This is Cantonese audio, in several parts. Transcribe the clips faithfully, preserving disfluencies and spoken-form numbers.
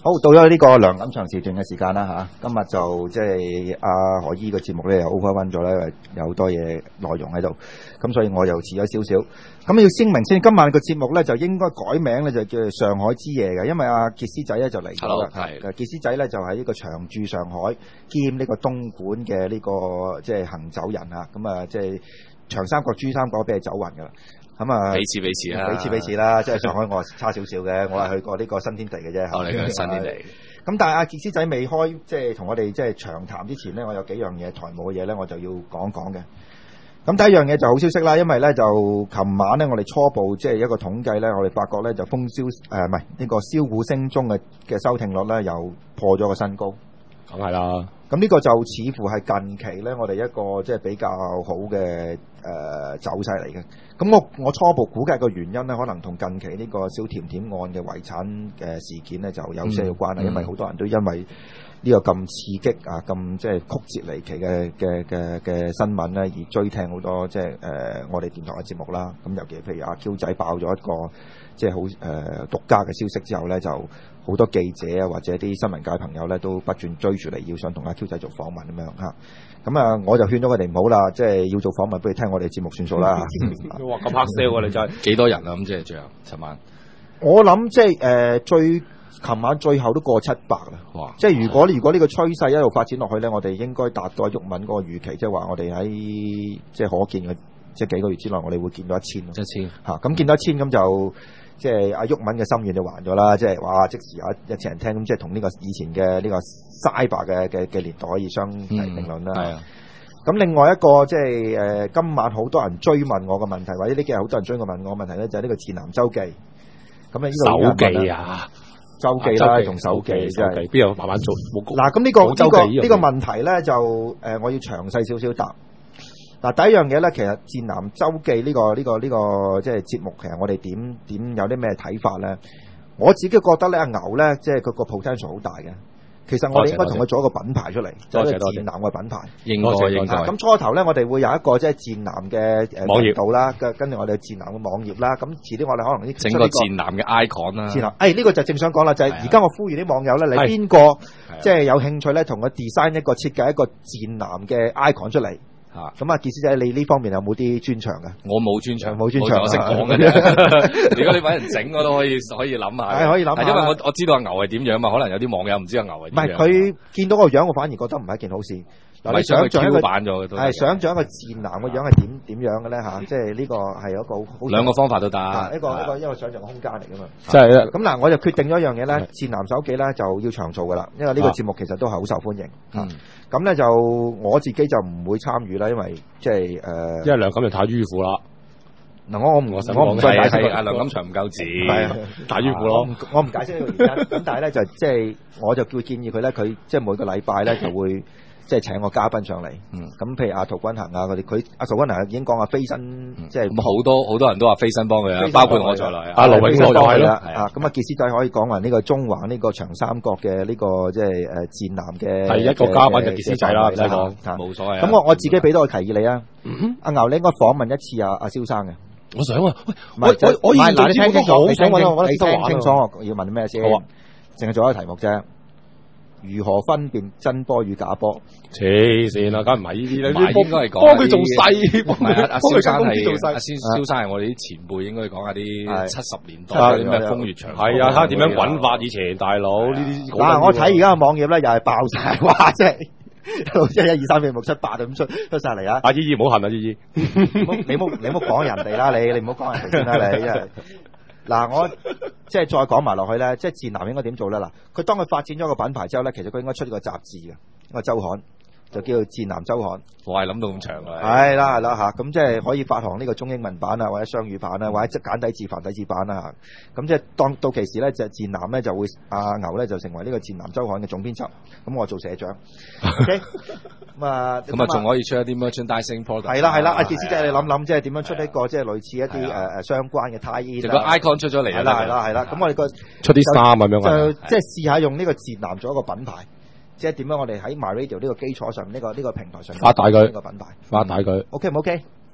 好，到咗呢個梁錦祥時段嘅時間啦吓，今日就即係阿何姨個節目咧又 overrun 咗咧，有好多嘢內容喺度，咁所以我又遲咗少少。咁要聲明先，今晚個節目咧就應該改名咧就叫上海之夜嘅，因為阿傑斯仔咧就嚟咗啦。係，傑斯仔咧就係呢個長駐上海兼呢個東莞嘅呢個即係行走人啊，咁啊即係長三角、珠三角俾佢走勻噶啦。咁啊，彼此彼此啦，彼此彼此啦，即係上海我差少少嘅，我係去過呢個新天地嘅啫。我嚟緊新天地。咁但係阿傑斯仔未開，即係同我哋即係長談之前咧，我有幾樣嘢台務嘅嘢咧，我就要講講嘅。咁第一樣嘢就好消息啦，因為咧就琴晚咧我哋初步即係一個統計咧，我哋發覺咧就風蕭誒唔係呢個燒鼓聲中嘅嘅收聽率咧又破咗個新高。梗係啦。咁呢個就似乎係近期咧，我哋一個即係比較好嘅誒、呃、走勢嚟嘅。咁我我初步估計個原因咧，可能同近期呢個小甜甜案嘅遺產嘅事件咧就有些有關係、嗯，因為好多人都因為呢個咁刺激啊、咁即係曲折離奇嘅嘅嘅嘅新聞咧，而追聽好多即係誒、呃、我哋電台嘅節目啦。咁尤其譬如阿 Q 仔爆咗一個即係好誒獨家嘅消息之後咧，就好多記者啊或者啲新聞界朋友咧都不斷追住嚟，要想同阿 Q 仔做訪問咁樣嚇。咁啊，我就勸咗佢哋唔好啦，即係要做訪問，不如聽我哋節目算數啦。 哇，咁黑 sell 喎，你真係幾多人啊？咁即係最後，尋晚我諗即係誒最琴晚最後都過七百啦。哇！即係如果如果呢個趨勢一路發展落去咧，我哋應該達到毓民嗰個預期，即係話我哋喺即係可見嘅即係幾個月之內，我哋會見到一千咯。一千嚇，咁見到一千咁就。即係阿毓民嘅心願就還咗啦，即係哇即時有一一千人聽，咁即係同呢個以前嘅呢個 Cyber 嘅嘅嘅年代可以相提並論啦。係、嗯、啊，咁另外一個即係誒、呃、今晚好多人追問我嘅問題，或者呢幾日好多人追我問我嘅問題咧，就係、是、呢個賤男周記。咁啊呢個手記啊，周記啦同手記，即係邊有慢慢做？嗱咁呢個呢、這個呢、這個問題咧就誒、呃、我要詳細少少答。嗱，第一樣嘢咧，其實《賤男周記》呢、這個呢、這個呢、這個即係節目，其實我哋點點有啲咩睇法咧？我自己覺得咧，阿牛咧，即係佢個 potential 好大嘅。其實我哋應該同佢做一個品牌出嚟，就係、是、賤男嘅品牌。應該應該。咁、啊、初頭咧，我哋會有一個即係賤男嘅誒網頁度啦，跟住我哋賤男嘅網頁啦。咁遲啲我哋可能啲整個賤男嘅 icon 啦。賤男，誒、哎、呢、這個就正想講啦，就係而家我呼籲啲網友咧，你邊個即係有興趣咧，同佢 design 一個設計一個賤男嘅 icon 出嚟。啊，咁啊，傑斯仔，你呢方面有冇啲專長㗎？我冇專長，冇專長，我識講嘅啫。如果你揾人整，我都可以可以諗下。係可以諗下，因為我我知道阿牛係點樣嘛，可能有啲網友唔知阿牛係點樣。唔係佢見到個樣，我反而覺得唔係一件好事。嗱，你想像一個係想像一個賤男個樣係點點樣嘅咧嚇？即係呢個係一個好兩個方法都得，一個一個一個想像嘅空間嚟㗎嘛。即係咁嗱，我就決定咗一樣嘢咧，賤男手記咧就要長做㗎啦，因為呢個節目其實都係好受歡迎。嗯。咁咧就我自己就唔會參與啦，因為即係誒，因為梁錦祥太迂腐啦。嗱，我我唔我我唔解釋阿梁錦祥唔夠字，係啊，太迂腐咯。我唔解釋呢個原因。咁但係咧就即係我就叫建議佢咧，佢即係每個禮拜咧就會即係請個嘉賓上嚟。嗯。咁譬如阿陶君行啊，佢哋佢阿陶君行已經講話飛身，即係咁好多好多人都話飛身幫佢啊，包括我在內。阿盧永樂就係啦。啊，咁啊傑斯仔可以講話呢個中環呢個長三角嘅呢個即係誒賤男嘅第一個嘉賓就傑斯仔啦，唔使講，冇所謂。咁我我自己俾多個提議你啊。阿牛，你應該訪問一次阿阿蕭生嘅。我想啊，喂，我我我嗱，你聽清楚，你聽我你聽清楚，我要問咩先？好啊，淨係做一個題目啫。如何分辨真波與假波？黐線啦，梗唔係呢啲啦，唔係應該係講幫佢做細，幫佢阿蕭生係阿蕭蕭生係我哋啲前輩，應該講下啲七十年代嗰啲咩風月場。係啊，睇下點樣滾法以前大佬呢啲。嗱，我睇而家嘅網頁咧，又係爆晒，哇！即係。即係一二三四五六七八咁出出晒嚟啊！阿姨姨唔好恨啊，姨姨，你唔好你唔好講人哋啦，你你唔好講人哋先啦，你。嗱，我即係再講埋落去咧，即係賤男應該點做咧？嗱，佢當佢發展咗個品牌之後咧，其實佢應該出呢個雜誌嘅一個週刊。就叫做賤男週刊，我係諗到咁長啊！係啦係啦嚇，咁即係可以發行呢個中英文版啊，或者雙語版啊，或者簡體字繁體字版啊嚇。咁即係當到其時咧，就賤男咧就會阿牛咧就成為呢個賤男週刊嘅總編輯，咁我做社長。OK，咁啊，咁啊仲可以出一啲 merchandising product。係啦係啦，阿傑斯仔你諗諗，即係點樣出一個即係類似一啲誒誒相關嘅 tie-in。就個 icon 出咗嚟。係啦係啦係啦，咁我哋個出啲衫咁樣。就即係試下用呢個賤男做一個品牌。即係點樣？我哋喺 MyRadio 呢個基礎上，呢、呢個呢、呢個平台上發大佢呢個品牌，發大佢。OK 唔 OK？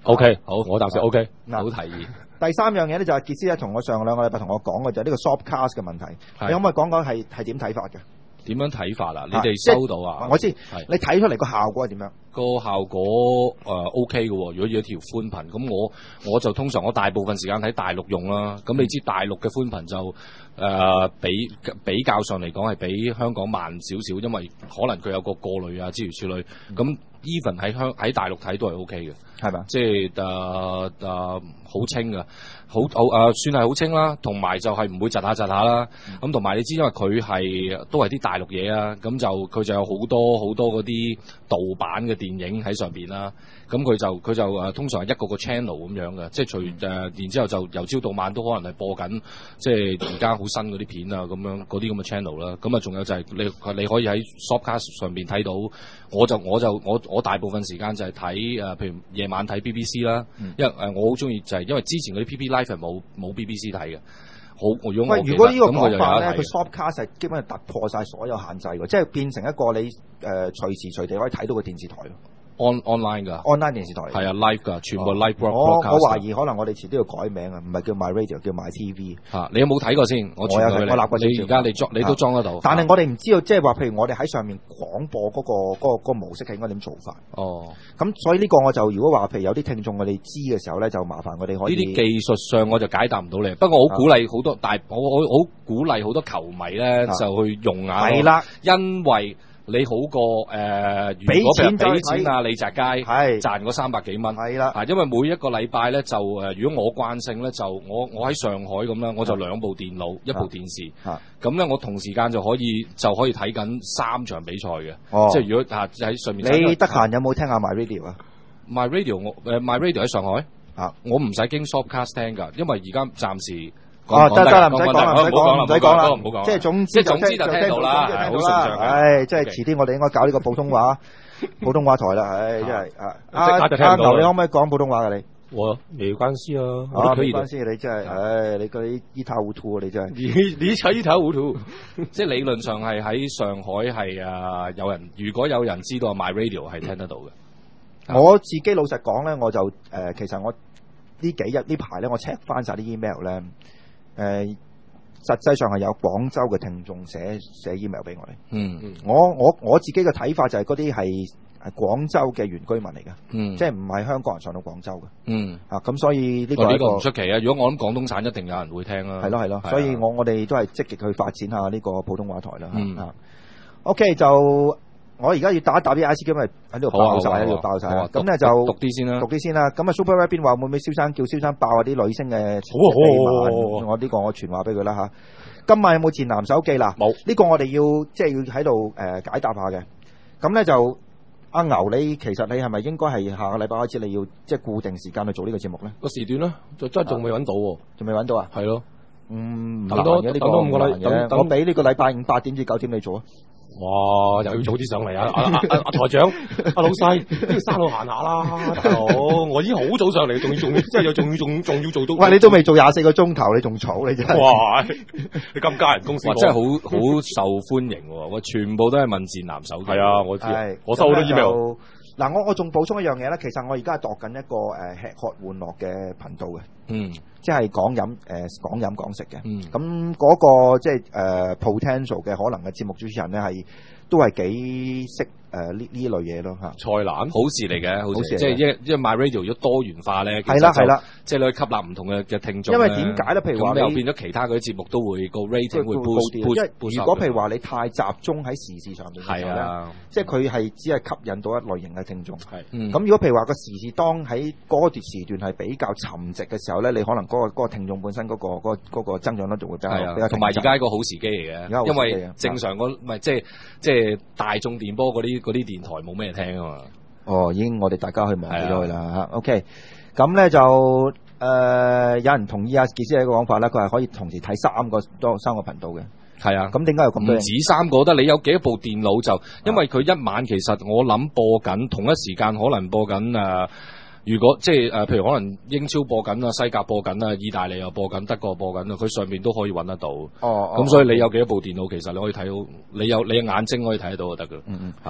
O K， 好， 我暫時 O K， 嗱好提議。 第三樣嘢咧就係傑斯咧同我上兩個禮拜同我講嘅就係呢個 Shopcast 嘅問題，你可唔可以講講係係點睇法嘅？ 點樣睇法啊？你哋收到啊？ 我知，你睇出嚟個效果係點樣？ 個效果誒、呃、OK 嘅喎，如果要一條寬頻，咁我我就通常我大部分時間喺大陸用啦。咁你知大陸嘅寬頻就誒、呃、比比較上嚟講係比香港慢少少，因為可能佢有個過濾啊諸如此類。咁 even 喺香喺大陸睇都係 OK 嘅， 係咪？ 即係誒誒好清㗎。好好誒、呃，算係好清啦，同埋就係唔會窒下窒下啦。咁同埋你知，因為佢係都係啲大陸嘢啊，咁就佢就有好多好多嗰啲盜版嘅電影喺上邊啦。咁佢就佢就誒、呃、通常係一個個 channel 咁樣嘅，即係隨誒，然之後就由朝到晚都可能係播緊，即係而家好新嗰啲片啊，咁樣嗰啲咁嘅 channel 啦。咁啊，仲有就係你你可以喺 Shopcast 上邊睇到，我就我就我我大部分時間就係睇誒，譬如夜晚睇 B B C 啦，嗯、因為誒、呃、我好中意就係因為之前嗰啲 P P Live 係冇冇 B B C 睇嘅。好，如果我如果呢個講法咧， 佢 Shopcast 係基本係突破晒所有限制嘅，即係變成一個你誒、呃、隨時隨地可以睇到嘅電視台咯。 on online 㗎 ，online 電視台係啊 live 㗎，全部 live broadcast。 我我懷疑可能我哋遲啲要改名啊，唔係叫 My Radio， 叫 My T V。 嚇，你有冇睇過先？我我有睇，我立過。 你而家你裝你都裝得到。 但係我哋唔知道，即係話譬如我哋喺上面廣播嗰個嗰個嗰個模式係應該點做法。 哦。咁所以呢個我就如果話譬如有啲聽眾我哋知嘅時候咧，就麻煩我哋可以。 呢啲技術上我就解答唔到你，不過我好鼓勵好多大，我我好鼓勵好多球迷咧就去用下。 係啦， 因為。你好過誒，呃、如果譬如俾錢啊，李澤楷賺嗰三百幾蚊，係啦，啊，因為每一個禮拜咧就誒、呃，如果我慣性咧就我我喺上海咁啦，我就兩部電腦，一部電視，咁咧我同時間就可以就可以睇緊三場比賽嘅，哦、即係如果啊喺上面。 你得閒有冇聽下 My Radio 啊 ？My Radio 我誒 My Radio 喺上海啊，我唔使經 Shopcast 聽㗎，因為而家暫時。 哦，得得啦，唔使講啦，唔使講，唔使講啦， 唔好講。 即係總之， 即係總之就聽到啦，係好順暢。 唉，即係遲啲我哋應該搞呢個普通話普通話台啦。唉，真係啊，阿阿牛，你可唔可以講普通話㗎你？ 我沒關係啊， 啊，沒關係，你真係，唉，你嗰啲一塌糊塗啊，你真係。 你你才一塌糊塗。即係理論上係喺上海係啊，有人如果有人知道 My Radio 係聽得到嘅。 我自己老實講咧，我就誒，其實我呢幾日呢排咧，我 check 翻曬啲 email 咧。誒、呃，實際上係有廣州嘅聽眾寫寫 email 俾我哋。嗯，我我我自己嘅睇法就係嗰啲係係廣州嘅原居民嚟嘅。嗯，即係唔係香港人上到廣州嘅。嗯，啊，咁所以呢個呢個唔出奇啊！如果我諗廣東省一定有人會聽啦。 係咯係咯，所以我我哋都係積極去發展下呢個普通話台啦。嗯啊 ，OK 就。我而家要打一打啲 I C 機，咪喺度爆晒，喺度爆晒。咁咧就讀啲先啦， 讀啲先啦。咁啊 Super Red 邊話會唔會蕭生叫蕭生爆下啲女星嘅秘密？我呢個我傳話俾佢啦吓。今晚有冇賤男手記啦？冇。呢個我哋要即係要喺度誒解答下嘅。咁咧就阿牛，你其實你係咪應該係下個禮拜開始你要即係固定時間去做呢個節目咧？ 個時段咧，就真係仲未揾到喎， 仲未揾到啊？ 係咯。 嗯， 等多等多五個禮拜，我俾呢個禮拜五八點至九點你做啊。 哇！又要早啲上嚟啊！阿阿阿阿台長，阿老細，呢個山路行下啦，大佬！我已經好早上嚟，仲要仲要，即係又仲要仲仲要做到。 喂，你都未做廿四個鐘頭，你仲嘈你真係。 哇！你咁加人工時， 真係好好受歡迎喎！我全部都係問賤男手記。 係啊，我知，我收好多 email。 嗱，我我仲補充一樣嘢咧，其實我而家係度緊一個誒吃喝玩樂嘅頻道嘅，嗯，即係講飲誒講飲講食嘅，嗯，咁嗰個即係誒 potential 嘅可能嘅節目主持人咧係都係幾識誒呢呢類嘢咯嚇。 菜籃好事嚟嘅，好事，即係因因為 My Radio 如果多元化咧， 係啦係啦， 即係你可以吸納唔同嘅嘅聽眾。 因為點解咧？譬如話又變咗其他嗰啲節目都會個 rating 會高啲。 因為如果譬如話你太集中喺時事上面嘅時候咧，即係佢係只係吸引到一類型嘅聽眾。係，咁如果譬如話個時事當喺嗰段時段係比較沉寂嘅時候咧，你可能嗰個嗰個聽眾本身嗰個嗰個嗰個增長率就會比較比較。 同埋而家一個好時機嚟嘅，因為正常嗰唔係即係即係大眾電波嗰啲嗰啲電台冇咩聽啊嘛。 哦，已經我哋大家去忘記咗佢啦嚇。OK，咁咧就誒有人同意阿傑斯一個講法啦，佢係可以同時睇三個多三個頻道嘅。係啊，咁點解有咁多？ 唔止三個得，你有幾多部電腦就，因為佢一晚其實我諗播緊同一時間可能播緊誒、呃，如果即係誒、呃，譬如可能英超播緊啊，西甲播緊啊，意大利又播緊，德國播緊啊，佢上面都可以揾得到。哦，咁所以你有幾多部電腦，其實你可以睇到，你有你嘅眼睛可以睇得到就得噶。嗯嗯，嚇。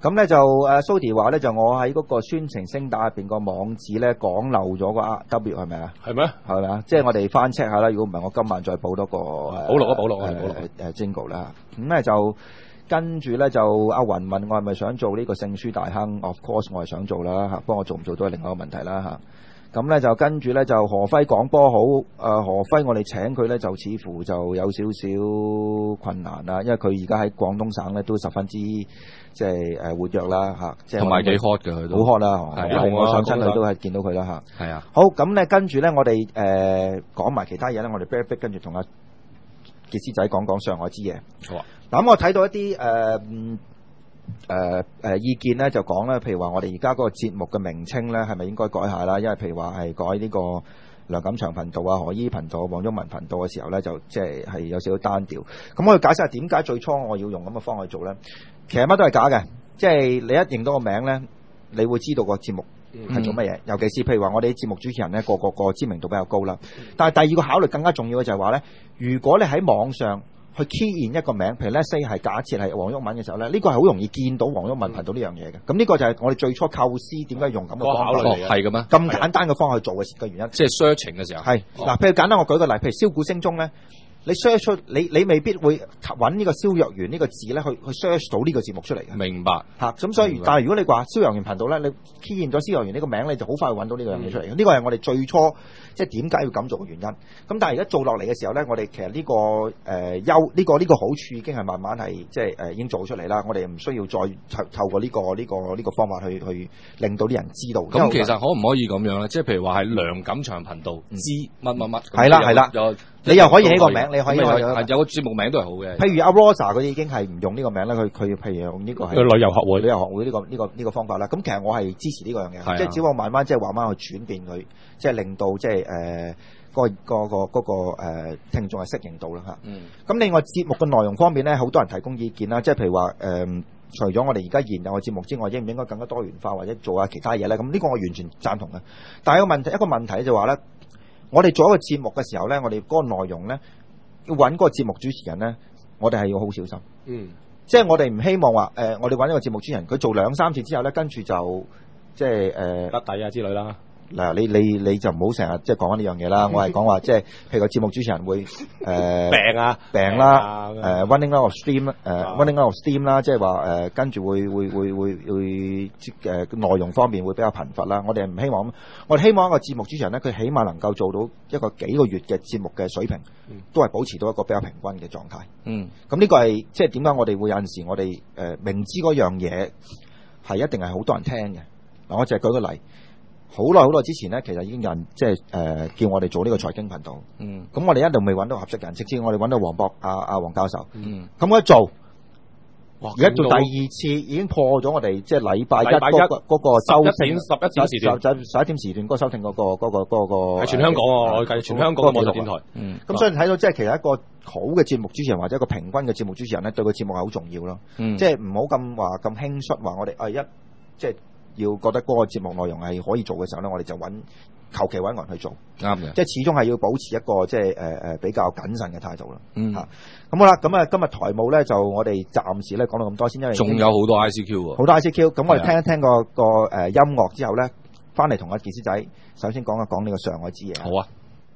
咁咧就誒 Sody 話咧就我喺嗰個宣傳聲帶入邊個網址咧講漏咗個 R W 係咪啊？ 係咩？ 係咪啊？即係我哋翻 check 下啦。如果唔係，我今晚再補多個補錄啊補錄啊補錄誒誒 Jingle 啦。咁咧就跟住咧就阿雲問我係咪想做呢個聖書大亨 ？Of course 我係想做啦嚇，不過我做唔做都係另外一個問題啦嚇。咁咧就跟住咧就何輝講波好，誒、呃、何輝我哋請佢咧就似乎就有少少困難啦，因為佢而家喺廣東省咧都十分之即係誒活躍啦嚇，即係同埋幾 hot 嘅佢都好 hot 啦， 係我上親佢都係見到佢啦嚇。係啊，好咁咧跟住咧我哋誒、呃、講埋其他嘢咧，我哋 break break 跟住同阿傑斯仔講講上海之夜。好啊，嗱咁我睇到一啲誒。呃誒誒、呃、意見咧就講咧，譬如話我哋而家嗰個節目嘅名稱咧，係咪應該改下啦？因為譬如話係改呢個梁錦祥頻道啊、何依頻道、黃毓民頻道嘅時候咧，就即係係有少少單調。咁我要解釋下點解最初我要用咁嘅方法去做咧？其實乜都係假嘅，即係你一認到個名咧，你會知道個節目係做乜嘢。嗯、尤其是譬如話我哋啲節目主持人咧，個個個知名度比較高啦。但係第二個考慮更加重要嘅就係話咧，如果你喺網上去 key in 一個名，譬如 let's say 係假設係黃毓民嘅時候咧，呢、這個係好容易見到黃毓民頻道呢樣嘢嘅。咁呢個就係我哋最初構思點解用咁嘅方法考慮係嘅咩？ 咁簡單嘅方法去做嘅嘅原因， 即係 searching 嘅時候係嗱，譬如簡單我舉個例，譬如蕭鼓聲中咧。你 search 出你你未必會揾呢個蕭若元呢個字咧，去去 search 到呢個節目出嚟嘅。 明白嚇，咁所以但係如果你話蕭若元頻道咧，你 key 現咗蕭若元呢個名，你就好快會揾到呢個樣嘢出嚟嘅。呢個係我哋最初即係點解要咁做嘅原因。咁但係而家做落嚟嘅時候咧，我哋其實呢、這個誒優呢個呢、這個好處已經係慢慢係即係誒、呃、已經做出嚟啦。我哋唔需要再透透過呢、這個呢、這個呢、這個方法去去令到啲人知道。 咁其實可唔可以咁樣咧？即係譬如話係梁錦祥頻道知乜乜乜， 係啦係啦，你又可以起個名，你可以係有個節目名都係好嘅。 譬如阿 Rosa 佢已經係唔用呢個名啦，佢佢譬如用呢個係旅遊學會旅遊學會呢個呢個呢個方法啦。咁其實我係支持呢個樣嘢，即係只不過慢慢即係慢慢去轉變佢，即係令到即係誒個個個嗰個誒聽眾係適應到啦嚇。咁另外節目嘅內容方面咧，好多人提供意見啦，即係譬如話誒，除咗我哋而家現有嘅節目之外，應唔應該更加多元化或者做下其他嘢咧？咁呢個我完全贊同嘅。但係個問題一個問題就話咧，我哋做一個節目嘅時候咧，我哋嗰個內容咧。要揾嗰個節目主持人咧，我哋係要好小心。嗯，即係我哋唔希望話誒、呃，我哋揾一個節目主持人，佢做兩三次之後咧，跟住就即係誒得底啊之類啦。 嗱，你你你就唔好成日即係講緊呢樣嘢啦。我係講話即係，譬如個節目主持人會誒、呃、 病啊病啦，誒 running out of steam 誒 running out of steam 啦，即係話誒跟住會會會會會誒內容方面會比較貧乏啦。我哋唔希望咁，我哋希望一個節目主持人咧，佢起碼能夠做到一個幾個月嘅節目嘅水平，都係保持到一個比較平均嘅狀態。嗯，咁呢個係即係點解我哋會有陣時我哋誒、呃、明知嗰樣嘢係一定係好多人聽嘅。嗱，我淨係舉個例。好耐好耐之前咧，其實已經有人即係誒叫我哋做呢個財經頻道。嗯，咁我哋一度未揾到合適嘅人，直至我哋揾到黃博阿阿黃教授。嗯，咁我一做，而家做第二次已經破咗我哋即係禮拜一嗰個嗰個收聽十一點時段， 就十一點時段嗰個收聽嗰個嗰個嗰個。係全香港喎，我計全香港嘅網絡電台。 嗯，咁所以睇到即係其實一個好嘅節目主持人或者一個平均嘅節目主持人咧，對個節目係好重要咯。嗯，即係唔好咁話咁輕率話我哋啊一即係。要覺得嗰個節目內容係可以做嘅時候咧，我哋就揾求其揾人去做，啱嘅。即係始終係要保持一個即係誒誒比較謹慎嘅態度啦。嗯，嚇咁好啦，咁啊今日台務咧就我哋暫時咧講到咁多先，因為仲有好多 I C Q 喎， 好多 I C Q。咁我哋聽一聽個個誒音樂之後咧，翻嚟同阿傑斯仔首先講一講呢個上海之夜。 好啊。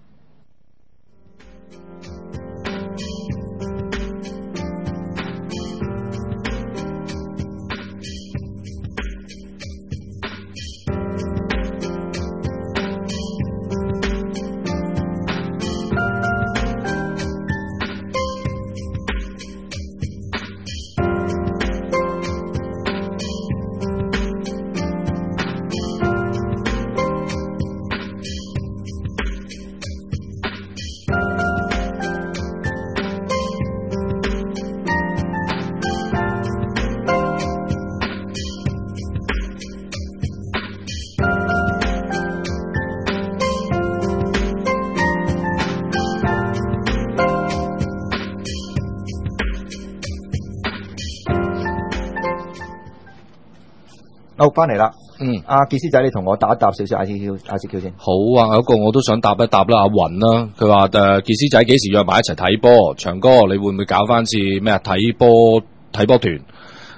好，翻嚟啦。 嗯， 阿傑斯仔，你同我答一答少少 I C Q，I C Q 先。 好啊，有一個我都想答一答啦，阿雲啦，佢話誒，傑斯仔幾時約埋一齊睇波？長哥，你會唔會搞翻次咩啊？睇波睇波團？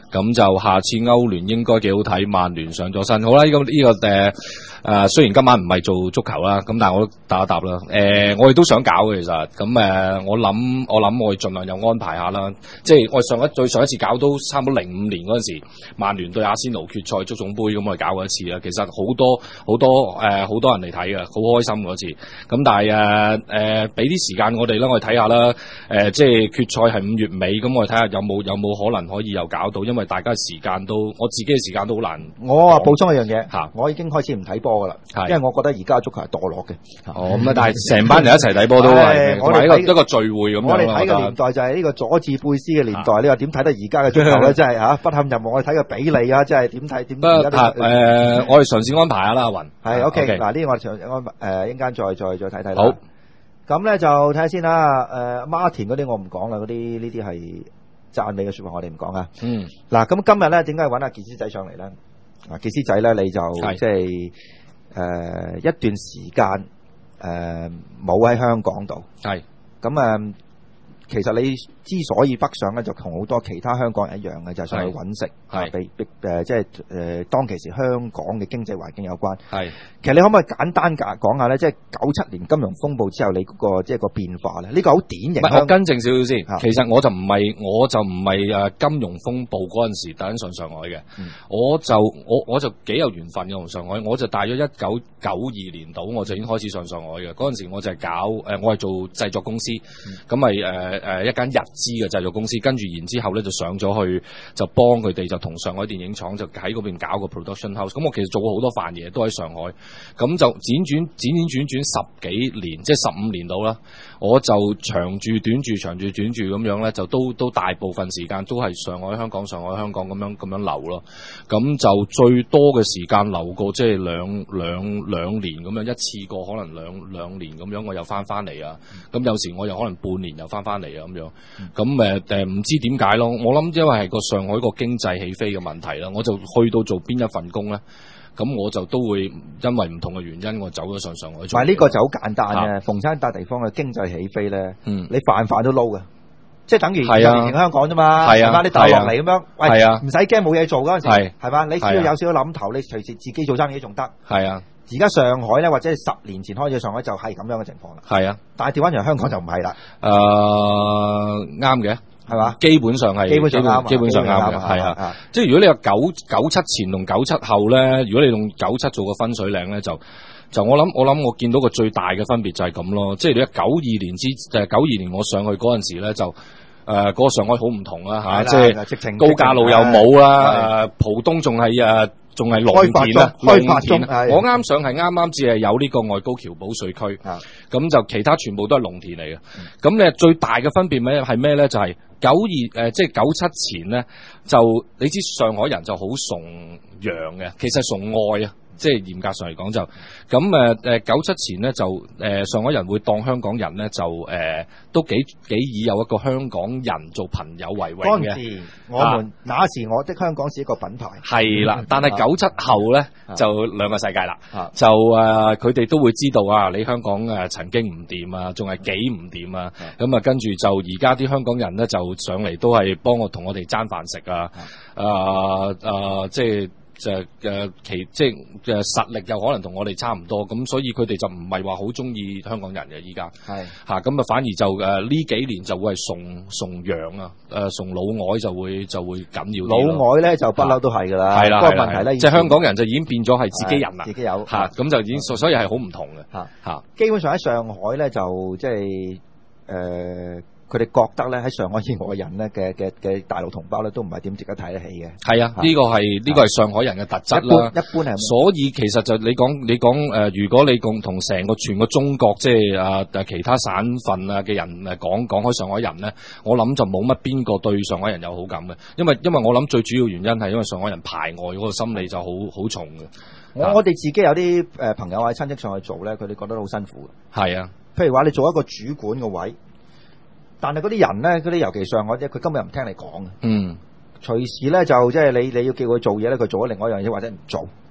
咁就下次歐聯應該幾好睇，曼聯上咗身。好啦，呢、這個呢、這個誒誒、呃，雖然今晚唔係做足球啦，咁但係我都答一答啦。誒、呃，我哋都想搞嘅其實，咁誒、呃，我諗我諗我哋盡量又安排下啦。即係我哋上一最上一次搞都差唔多零五年嗰陣時，曼聯對阿仙奴決賽足總杯咁我哋搞過一次啦。其實好多好多誒好、呃、多人嚟睇嘅，好開心嗰次。咁但係誒誒，俾、呃、啲時間我哋啦，我哋睇下啦。誒、呃，即係決賽係五月尾，咁我哋睇下有冇有冇可能可以又搞到，因為大家時間都我自己嘅時間都好難。 我啊補充一樣嘢嚇， 我已經開始唔睇波噶啦，因為我覺得而家足球係墮落嘅。 哦，咁啊，但係成班人一齊睇波都係我哋一個一個聚會咁樣。 我哋睇嘅年代就係呢個佐治貝斯嘅年代，你話點睇得而家嘅足球咧？真係嚇不堪入目。我哋睇個比利啊，真係點睇點？ 不過誒，我哋嘗試安排下啦，阿雲。 係 OK，嗱呢個我哋嘗安排誒，一陣間再再再睇睇啦。好，咁咧就睇下先啦。誒，Martin 嗰啲我唔講啦，嗰啲呢啲係讚美嘅説話，我哋唔講啊。嗯。嗱，咁今日咧點解揾阿傑斯仔上嚟咧？啊，傑斯仔咧你就即係誒一段時間誒冇喺香港度。係。咁誒，其實你之所以北上咧，就同好多其他香港人一樣嘅，就係上去揾食，係被逼誒，即係誒當其時香港嘅經濟環境有關。係，其實你可唔可以簡單講講下咧？即係九七年金融風暴之後，你嗰個即係個變化咧？呢個好典型。 我更正少少先，其實我就唔係，我就唔係誒金融風暴嗰陣時突然上上海嘅，我就我我就幾有緣分嘅同上海，我就大約一九九二年度我就已經開始上上海嘅。嗰陣時我就係搞誒，我係做製作公司，咁咪誒誒一間日資嘅製作公司，跟住然之後咧就上咗去，就幫佢哋就同上海電影廠就喺嗰邊搞個 production house。咁我其實做過好多飯嘢，都喺上海。咁就輾轉輾轉轉轉十幾年，即係十五年到啦。我就長住短住長住短住咁樣咧，就都都大部分時間都係上海香港上海香港咁樣咁樣流咯。咁就最多嘅時間流過即係兩兩兩年咁樣，一次過可能兩兩年咁樣，我又翻翻嚟啊。咁有時我又可能半年又翻翻嚟啊咁樣。咁誒誒唔知點解咯？我諗因為係個上海個經濟起飛嘅問題啦，我就去到做邊一份工咧？咁我就都會因為唔同嘅原因，我走咗上上海。 但係呢個就好簡單嘅，逢親笪地方嘅經濟起飛咧，嗯，你飯飯都撈嘅，即係等於二十年前香港啫嘛，係嘛？你大落嚟咁樣，喂，唔使驚冇嘢做嗰陣時，係嘛？你只要有少少諗頭，你隨時自己做生意仲得。係啊，而家上海咧，或者係十年前開始上海就係咁樣嘅情況啦。係啊，但係調翻轉香港就唔係啦。誒， 啱嘅。係嘛？基本上係基本上啱， 基本上啱嘅，係啊。即係如果你有九九七前同九七後咧，如果你用九七做個分水嶺咧，就就我諗我諗我見到個最大嘅分別就係咁咯。即係你一九二年之誒九二年我上去嗰陣時咧，就誒嗰個上海好唔同啦嚇，即係高架路又冇啦，誒浦東仲係誒。仲係農田啊，農田啊！我啱上係啱啱至係有呢個外高橋保稅區，咁就其他全部都係農田嚟嘅。咁咧最大嘅分別咩係咩咧？就係九二誒，即係九七前咧，就你知上海人就好崇洋嘅，其實崇外啊。即係嚴格上嚟講就咁誒誒九七前咧就誒、呃、上海人會當香港人咧就誒、呃、都幾幾以有一個香港人做朋友為榮嘅。嗰陣時我們、啊、那時我的香港是一個品牌。係啦，但係九七後咧、啊、就兩個世界啦、啊。就誒佢哋都會知道啊，你香港誒曾經唔掂啊，仲係幾唔掂啊。咁啊跟住就而家啲香港人咧就上嚟都係幫我同我哋爭飯食啊。誒、啊、誒、啊、即係。就誒其即係誒實力又可能同我哋差唔多，咁所以佢哋就唔係話好中意香港人嘅依家，係嚇咁啊反而就誒呢、呃、幾年就會係崇崇洋啊，誒、呃、崇老外就會就會緊要啲。老外咧就不嬲都係㗎啦，係啦，嗰個問題咧，即係香港人就已經變咗係自己人啦，自己有嚇，咁就已經所以係好唔同嘅嚇嚇。基本上喺上海咧就即係誒。佢哋覺得咧喺上海以外嘅人咧嘅嘅嘅大陸同胞咧都唔係點值得睇得起嘅。係啊，呢、這個係呢、這個係上海人嘅特質啦。一般係。所以其實就你講你講誒、呃，如果你共同成個全個中國即係啊誒其他省份啊嘅人誒講講開上海人咧，我諗就冇乜邊個對上海人有好感嘅，因為因為我諗最主要原因係因為上海人排外嗰個心理就好好重嘅。我我哋自己有啲誒朋友喺親戚上去做咧，佢哋覺得好辛苦。係啊，譬如話你做一個主管嘅位。但係嗰啲人咧，嗰啲尤其上海啲，佢根本又唔聽你講嘅。嗯，隨時咧就即係你你要叫佢做嘢咧，佢做咗另外一樣嘢或者唔做。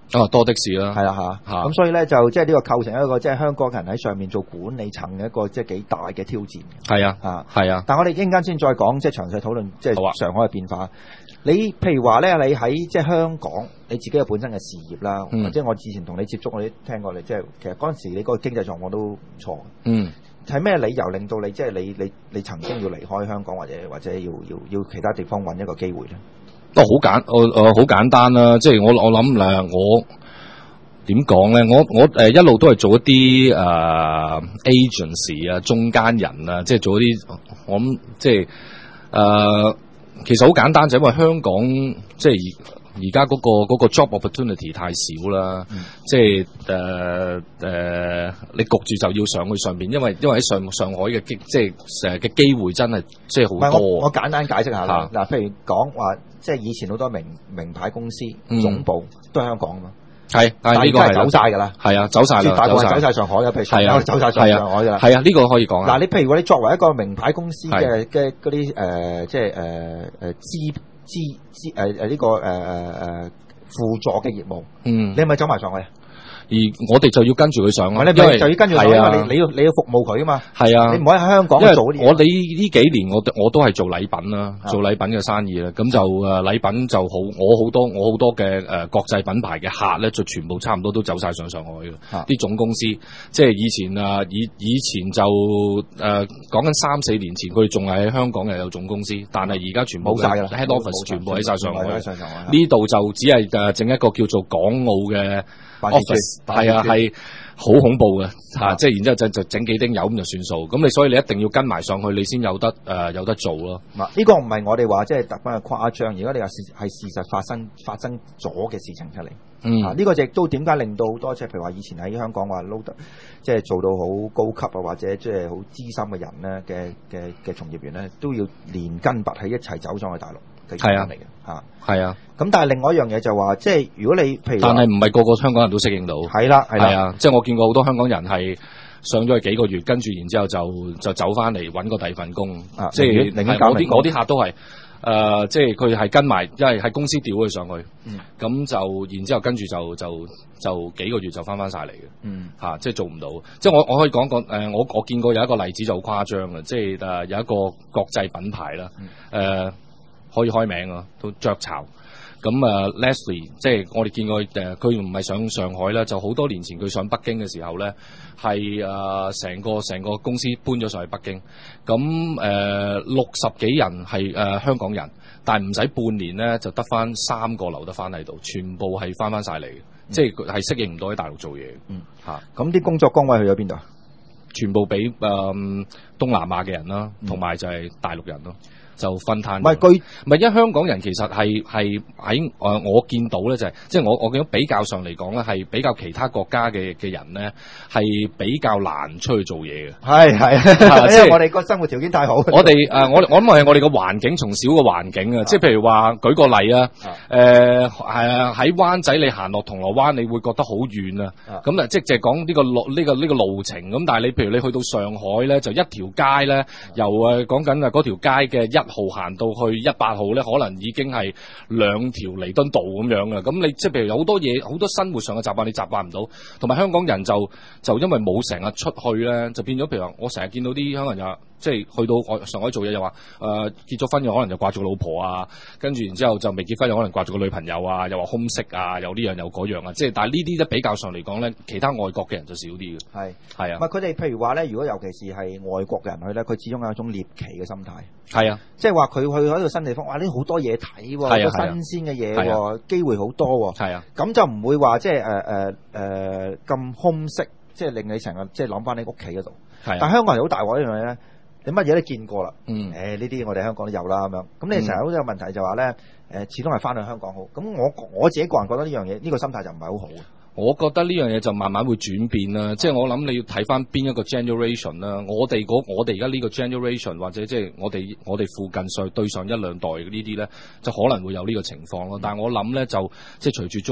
啊，多的士啦， 係啦嚇，咁所以咧就即係呢個構成一個即係香港人喺上面做管理層嘅一個即係幾大嘅挑戰。 係啊， 啊係啊。 但係我哋一陣間先再講即係詳細討論即係上海嘅變化。你譬如話咧，你喺即係香港你自己嘅本身嘅事業啦，或者、嗯、我之前同你接觸，我哋聽過你即係其實嗰陣時你嗰個經濟狀況都唔錯。嗯。係咩理由令到你即係你你你曾經要離開香港，或者或者要要要其他地方揾一個機會咧？ 都好簡，我誒好簡單啦，即係我我諗誒，我點講咧？我我誒一路都係做一啲誒、呃、agency 啊，中間人啊，即係做一啲我諗即係誒、呃，其實好簡單，就因為香港即係而家嗰個嗰個 job opportunity 太少啦，嗯、即係誒誒，你焗住就要上去上邊，因為因為喺上上海嘅機即係誒嘅機會真係即係好多。 我，我簡單解釋下啦，嗱、啊，譬如講話即係以前好多名名牌公司、嗯、總部都喺香港啊嘛。係，但係呢個係走晒㗎啦。係啊，走晒啦，大部分走晒上海嘅，譬如上海走晒上海㗎啦。係啊，呢個可以講啊。嗱，你譬如話你作為一個名牌公司嘅嘅嗰啲誒，即係誒誒資資資誒誒呢個誒誒誒輔助嘅業務，嗯，你係咪走埋上去啊？ 而我哋就要跟住佢上啊， 你咪就要跟住佢，因為你你要你要服務佢啊嘛。係啊，你唔可以喺香港做啲嘢。我哋呢幾年我我都係做禮品啦，做禮品嘅生意啦。咁就誒禮品就好，我好多我好多嘅誒國際品牌嘅客咧，就全部差唔多都走晒上上海嘅。啲總公司即係以前啊，以以前就誒講緊三四年前，佢哋仲係喺香港又有總公司，但係而家全部冇晒㗎啦 ，head office 全部喺晒上海。呢度就只係誒整一個叫做港澳嘅 office。係啊，係好恐怖嘅吓，即係然之後就就整幾丁友咁就算數。咁你所以你一定要跟埋上去，你先有得誒、呃、有得做咯。嗱， 呢個唔係我哋話即係特登嘅誇張，如果你話事係事實發生發生咗嘅事情出嚟。嗯，呢、啊這個亦都點解令到好多即係譬如話以前喺香港話撈得即係做到好高級啊，或者即係好資深嘅人咧嘅嘅嘅從業員咧，都要連根拔起一齊走上去大陸。係啊，嚟嘅嚇，係啊。咁但係另外一樣嘢就話，即係如果你譬如，但係唔係個個香港人都適應到。係啦，係啦，啊。即係我見過好多香港人係上咗去幾個月，跟住然之後就就走翻嚟揾個第二份工。啊、即係我啲我啲客都係誒、呃，即係佢係跟埋，因為喺公司調佢上去。咁、嗯、就然之後跟住就就就幾個月就翻翻晒嚟嘅。嗯。嚇、啊，即係做唔到。即係我我可以講講誒，我我見過有一個例子就好誇張嘅，即係誒有一個國際品牌啦，誒、嗯。呃可以開名啊，都雀巢。咁啊 ，Leslie， 即係我哋見過誒，佢唔係上上海啦，就好多年前佢上北京嘅時候咧，係誒成個成個公司搬咗上去北京。咁誒六十幾人係誒、呃、香港人，但係唔使半年咧，就得翻三個留得翻喺度，全部係翻翻晒嚟嘅，嗯、即係係適應唔到喺大陸做嘢。嗯，嚇。咁啲工作崗位去咗邊度啊？全部俾誒、呃、東南亞嘅人啦，同埋就係大陸人咯。就分攤，唔係佢，唔係因為香港人其實係係喺誒我見到咧就係、是，即係我我見到比較上嚟講咧係比較其他國家嘅嘅人咧係比較難出去做嘢嘅，係係，因為我哋個生活條件太好。我哋誒、呃、我我諗係我哋個環境從小個環境啊，即係譬如話舉個例啊，誒係啊喺灣仔你行落銅鑼灣，你會覺得好遠啊，咁啊即係就係講呢個路呢、呢個呢、呢個路程咁，但係你譬如你去到上海咧，就一條街咧由誒講緊啊嗰條街嘅一號行到去一百號咧，可能已經係兩條彌敦道咁樣嘅。咁你即係譬如有好多嘢，好多生活上嘅習慣你習慣唔到，同埋香港人就就因為冇成日出去咧，就變咗譬如話我成日見到啲香港人又即係去到上海做嘢又話誒結咗婚又可能就掛住個老婆啊，跟住然之後就未結婚又可能掛住個女朋友啊，又話空色啊，又呢樣又嗰樣啊，即係但係呢啲咧比較上嚟講咧，其他外國嘅人就少啲嘅。係係啊，唔係佢哋譬如話咧，如果尤其是係外國嘅人去咧，佢始終有一種獵奇嘅心態。係啊，即係話佢去喺度新地方，哇！呢好多嘢睇，好多新鮮嘅嘢，機會好多。係啊，咁就唔會話即係誒誒誒咁空色，即係令你成日即係諗翻你屋企嗰度。係，但香港人好大鑊一樣嘢咧。你乜嘢都見過啦，嗯，誒呢啲我哋香港都有啦咁樣，咁你成日都有問題就話咧，誒始終係翻去香港好，咁我我自己個人覺得呢樣嘢，呢個心態就唔係好好。我覺得呢樣嘢就慢慢會轉變啦，即係我諗你要睇翻邊一個 generation 啦，我哋我哋而家呢個 generation 或者即係我哋我哋附近上對上一兩代呢啲咧，就可能會有呢個情況咯。但係我諗咧就即係隨住中國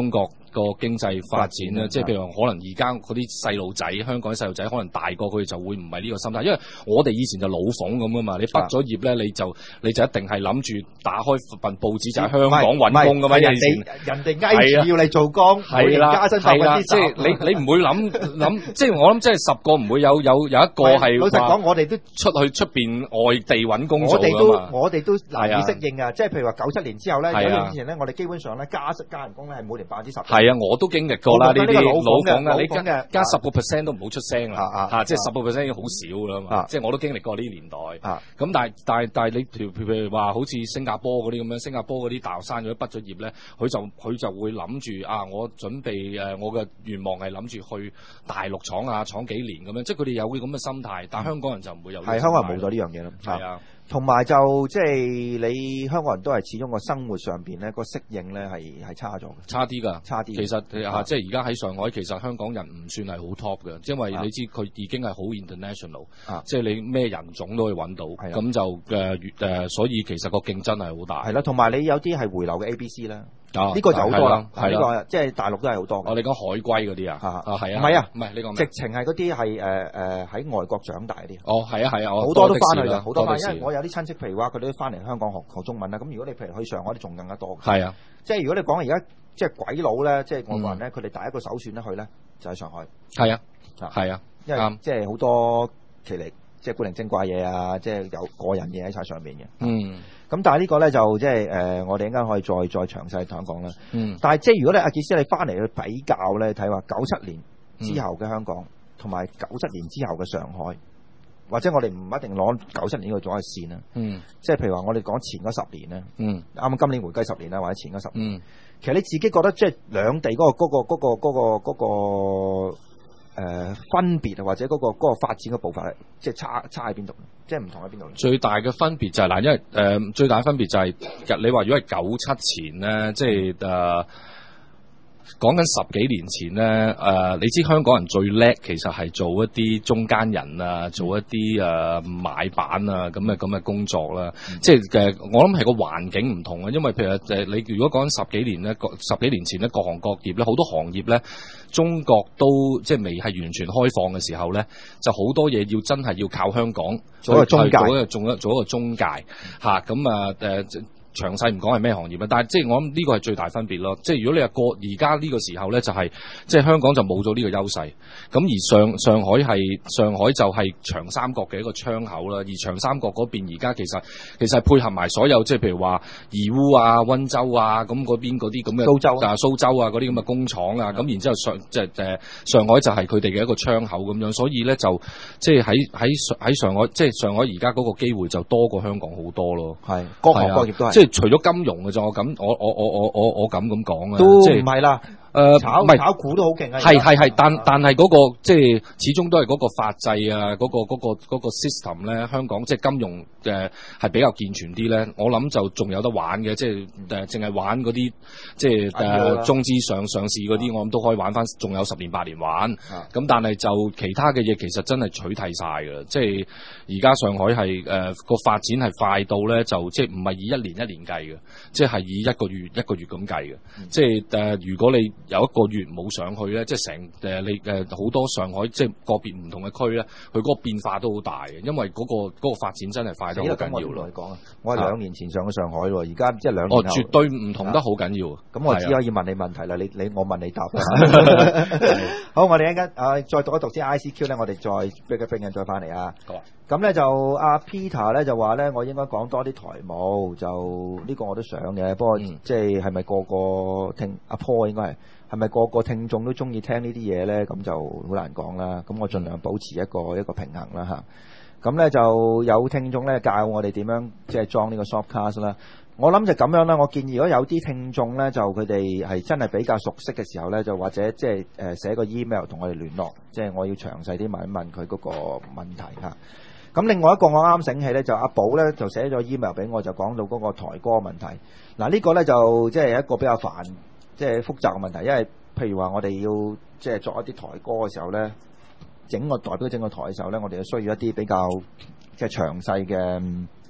個經濟發展咧，即係譬如話可能而家嗰啲細路仔，香港啲細路仔可能大個佢哋就會唔係呢個心態，因為我哋以前就老馮咁噶嘛，你畢咗業咧你就你就一定係諗住打開份報紙就喺香港揾工噶嘛， 人哋人哋挨住要你做工， 係啦加薪百分之十， 即係你你唔會諗諗，即係我諗即係十個唔會有有有一個係老實講，我哋都出去出邊外地揾工做我哋㗎嘛。 都我哋都難以適應啊！即係譬如話九七年之後咧，九年之前咧，我哋基本上咧加加人工咧係每年百分之十。 係啊，我都經歷過啦，呢啲老闆啊，你加加十個 percent 都唔好出聲啦，嚇，即係十個 percent 已經好少啦嘛。即係我都經歷過呢啲年代。咁但係但係但係你譬如譬如話好似新加坡嗰啲咁樣，新加坡嗰啲大學生如果畢咗業咧，佢就佢就會諗住啊，我準備誒我嘅願望係諗住去大陸闖啊，闖幾年咁樣，即係佢哋有啲咁嘅心態，但係香港人就唔會有。係香港人冇咗呢樣嘢啦。係啊。同埋就即係你香港人都係始終個生活上邊咧個適應咧係係差咗嘅，差啲㗎，差啲。其實啊，即係而家喺上海，其實香港人唔算係好 top 嘅，因為你知佢已經係好 international，啊，即係你咩人種都可以揾到，咁就誒誒，所以其實個競爭係好大。係啦，同埋你有啲係回流嘅 A B C 啦，呢個就好多啦，呢個即係大陸都係好多。我哋講海歸嗰啲啊，啊係啊，唔係啊，唔係你講直情係嗰啲係誒誒喺外國長大啲。哦，係啊係啊，好多都翻去啦，好多翻，因為我有啲親戚，譬如話佢哋都翻嚟香港學學中文啦。咁如果你譬如去上海，啲仲更加多。係啊，即係如果你講而家即係鬼佬咧，即係外國人咧，佢哋第一個首選咧去咧就係上海。係啊，係啊，因為即係好多奇離即係古靈精怪嘢啊，即係有個人嘢喺晒上面嘅。嗯。咁但係呢個咧就即係誒，我哋應該可以再再詳細同講啦。嗯。但係即係如果你阿傑斯你翻嚟去比較咧，睇話九七年之後嘅香港同埋九七年之後嘅上海。或者我哋唔一定攞九七年去做一個線啦，嗯，即係譬如話我哋講前嗰十年咧，嗯，啱啱今年回歸十年啦，或者前嗰十年，嗯，其實你自己覺得即係兩地嗰、嗰個嗰、嗰個嗰、嗰個嗰、嗰個呃、分別啊，或者嗰、嗰個嗰、嗰個發展嘅步伐係即係差差喺邊度？即係唔同喺邊度？最大嘅分別就係、是、嗱，因為誒、呃、最大嘅分別就係、是、你話如果係九七前咧，即係誒。呃講緊十幾年前咧，誒、呃，你知香港人最叻其實係做一啲中間人啊，做一啲誒、呃、買辦啊咁嘅咁嘅工作啦。嗯、即係誒，我諗係個環境唔同啊。因為譬如誒，你如果講緊十幾年咧，十幾年前咧，各行各業咧，好多行業咧，中國都即係未係完全開放嘅時候咧，就好多嘢要真係要靠香港做一個中介，做一個做一做一個中介嚇。咁啊誒。詳細唔講係咩行業啊，但係即係我諗呢個係最大分別咯。即係如果你話過而家呢個時候咧，就係即係香港就冇咗呢個優勢。咁而上上海係上海就係長三角嘅一個窗口啦。而長三角嗰邊而家其實其實係配合埋所有即係譬如話義烏啊、溫州啊咁嗰邊嗰啲咁嘅蘇州啊、蘇州啊嗰啲咁嘅工廠啊，咁、嗯、然之後上即係誒上海就係佢哋嘅一個窗口咁樣。所以咧就即係喺喺喺上海即係上海而家嗰個機會就多過香港好多咯。係各行各業都係。即係除咗金融嘅啫，我咁我我我我我我咁咁講啊，都唔係啦。誒、呃，炒唔係炒股都好勁啊！係係係，但但係嗰、那個即係始終都係嗰個法制啊，嗰、那個嗰、那個嗰、那個 system 咧，香港即係金融誒係、呃、比較健全啲咧。我諗就仲有得玩嘅，即係誒淨係玩嗰啲即係誒、呃、中資上上市嗰啲，我諗都可以玩翻，仲有十年八年玩。咁、啊、但係就其他嘅嘢其實真係取替晒㗎啦。即係而家上海係誒個發展係快到咧，就即係唔係以一年一年計嘅，即係以一個月一個月咁計嘅。嗯、即係誒、呃、如果你有一個月冇上去咧，即係成誒你誒好多上海即係個別唔同嘅區咧，佢嗰個變化都好大嘅，因為嗰、嗰個嗰個發展真係快得好緊要咯。講啊，我係兩年前上過上海喎，而家即係兩年後。哦，絕對唔同得好緊要。咁、啊、我只可以問你問題啦，你你我問你答。好，我哋一陣啊，再讀一讀先 I C Q 咧，我哋再俾個 friend 再翻嚟啊。好啊。咁咧就阿 Peter 咧就話咧，我應該講多啲台務，就呢個我都想嘅。不過、嗯、即係係咪個個聽阿 Paul 應該係係咪個個聽眾都中意聽呢啲嘢咧？咁就好難講啦。咁我盡量保持一個一個平衡啦嚇。咁咧就有聽眾咧教我哋點樣即係裝呢個 Softcast 啦。我諗就咁樣啦。我建議如果有啲聽眾咧，就佢哋係真係比較熟悉嘅時候咧，就或者即係誒寫個 email 同我哋聯絡，即係我要詳細啲問一問佢嗰個問題嚇。咁另外一個我啱醒起咧，就阿寶咧就寫咗 email 俾我，就講到嗰個台歌問題。嗱、這、呢個咧就即係一個比較煩，即係複雜嘅問題，因為譬如話我哋要即係作一啲台歌嘅時候咧，整個代表整個台嘅時候咧，我哋需要一啲比較即係詳細嘅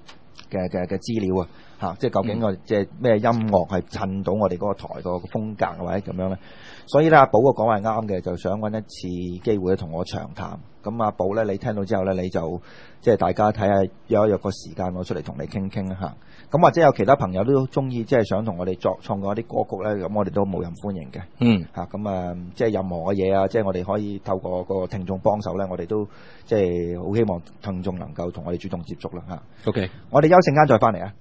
嘅嘅嘅資料啊，嚇、啊，即係究竟我即係咩音樂係襯到我哋嗰個台個風格或者咁樣咧？所以咧，阿寶個講話係啱嘅，就想揾一次機會同我長談。咁阿寶咧，你聽到之後咧，你就即係大家睇下約一約個時間，我出嚟同你傾傾嚇。咁或者有其他朋友都中意，即係想同我哋作創作一啲歌曲咧，咁我哋都無任歡迎嘅。 嗯， 嚇咁啊，即係任何嘅嘢啊，即係我哋可以透過個聽眾幫手咧，我哋都即係好希望聽眾能夠同我哋主動接觸啦嚇。 OK， 我哋休息間再翻嚟啊！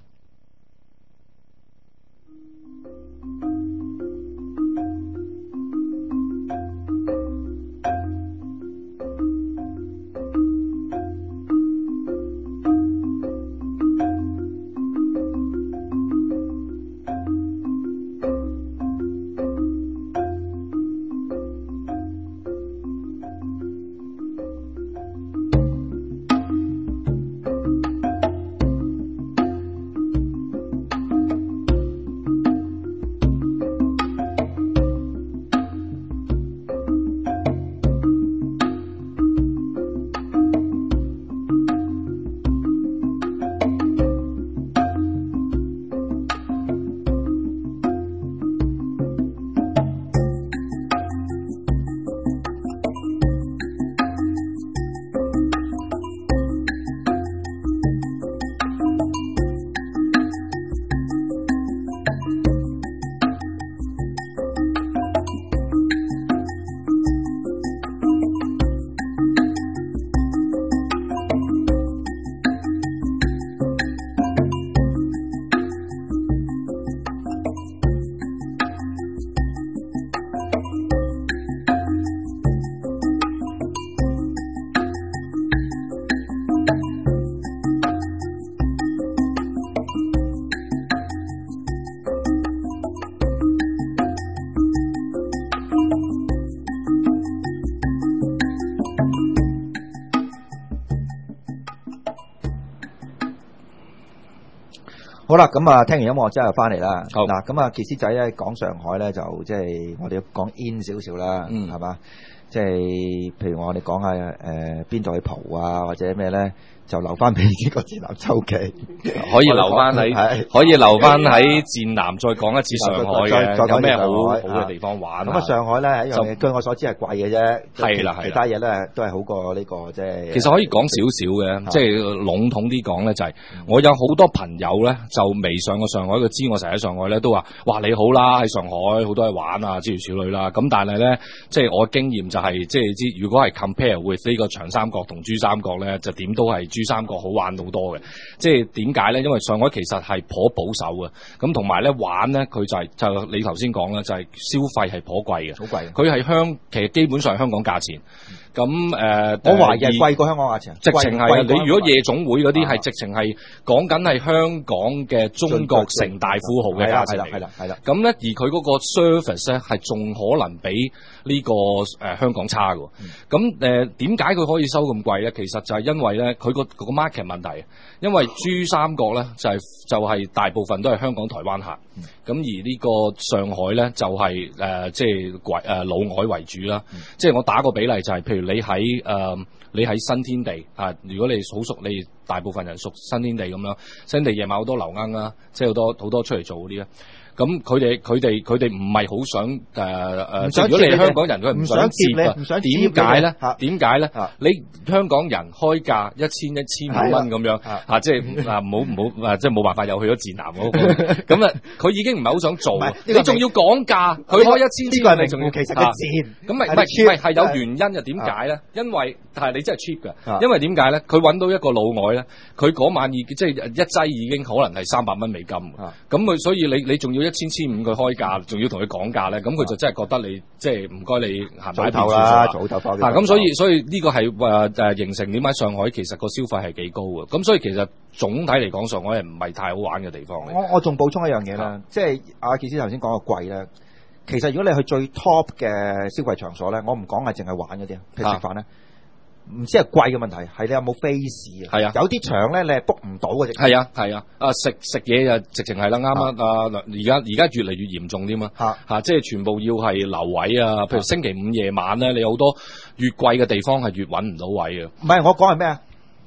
好啦，咁啊，聽完音樂之後翻嚟啦。嗱，咁啊，傑斯仔咧講上海咧，就即係我哋要講 in 少少啦， 嗯， 係嘛？即係譬如我哋講下誒邊度去蒲啊，或者咩咧，就留翻俾呢個戰南周記， 可以留翻喺，可以留翻喺戰南再講一次上海嘅，有咩好好嘅地方玩？咁啊，上海咧係一樣嘢，據我所知係貴嘅啫，係啦係啦，其他嘢咧都係好過呢個即係。其實可以講少少嘅，即係籠統啲講咧，就係我有好多朋友咧就未上過上海，佢知我成日喺上海咧，都話：哇你好啦，喺上海好多嘢玩啊，諸如此類啦。咁但係咧，即係我經驗就係即係知，如果係 compare with 呢個長三角同珠三角咧，就點都係珠三角好玩好多嘅。即係點解咧？因為上海其實係頗保守嘅，咁同埋咧玩咧，佢就係、是、就你頭先講啦，就係、是、消費係頗貴嘅，好貴。佢係香，其實基本上係香港價錢。咁誒、呃，我懷疑係貴過香港價錢，直情係啊！你如果夜總會嗰啲係直情係講緊係香港嘅中國城大富豪嘅價錢嚟，係啦係啦。咁咧，而佢嗰個 service 咧係仲可能比呢、這個誒、呃、香港差嘅。咁誒點解佢可以收咁貴咧？其實就係因為咧佢個個 market 問題，因為珠三角咧就係、是、就係、是、大部分都係香港台灣客，咁、嗯、而呢個上海咧就係誒即係貴誒老外為主啦。嗯、即係我打個比例就係、是、譬如。你喺誒、呃，你喺新天地啊！如果你好熟，你大部分人熟新天地咁樣，新天地夜晚好多流鶯啦，即係好多好多出嚟做嗰啲咧。咁佢哋佢哋佢哋唔係好想誒誒，即係如果你係香港人，佢唔想接啊？唔想點解咧？點解咧？你香港人開價一千一千五蚊咁樣嚇，即係啊唔好唔好啊，即係冇辦法又去咗戰南嗰個咁啊！佢已經唔係好想做，你仲要講價，佢開一千，呢個係咪仲要其實嘅賤？咁咪唔係唔係係有原因嘅？點解咧？因為但係你真係 cheap 㗎，因為點解咧？佢揾到一個老外咧，佢嗰晚已即係一劑已經可能係三百蚊美金，咁佢所以你你仲要一千千五佢開價，仲要同佢講價咧，咁佢就真係覺得你即係唔該你行埋一邊啦，早頭翻。嗱咁所以所以呢個係誒誒形成點解上海其實個消費係幾高嘅，咁所以其實總體嚟講上海係唔係太好玩嘅地方。我我仲補充一樣嘢啦，即係阿傑斯頭先講個貴咧，其實如果你去最 top 嘅消費場所咧，我唔講係淨係玩嗰啲啊，譬如食飯咧。唔知係貴嘅問題，係你有冇 face 啊？係啊，有啲場咧你係 book 唔到嘅。係啊係啊，啊食食嘢就直情係啦，啱啱啊而家而家越嚟越嚴重添嘛嚇嚇，即係全部要係留位啊！譬如星期五夜晚咧，你好多越貴嘅地方係越揾唔到位嘅。唔係我講係咩啊？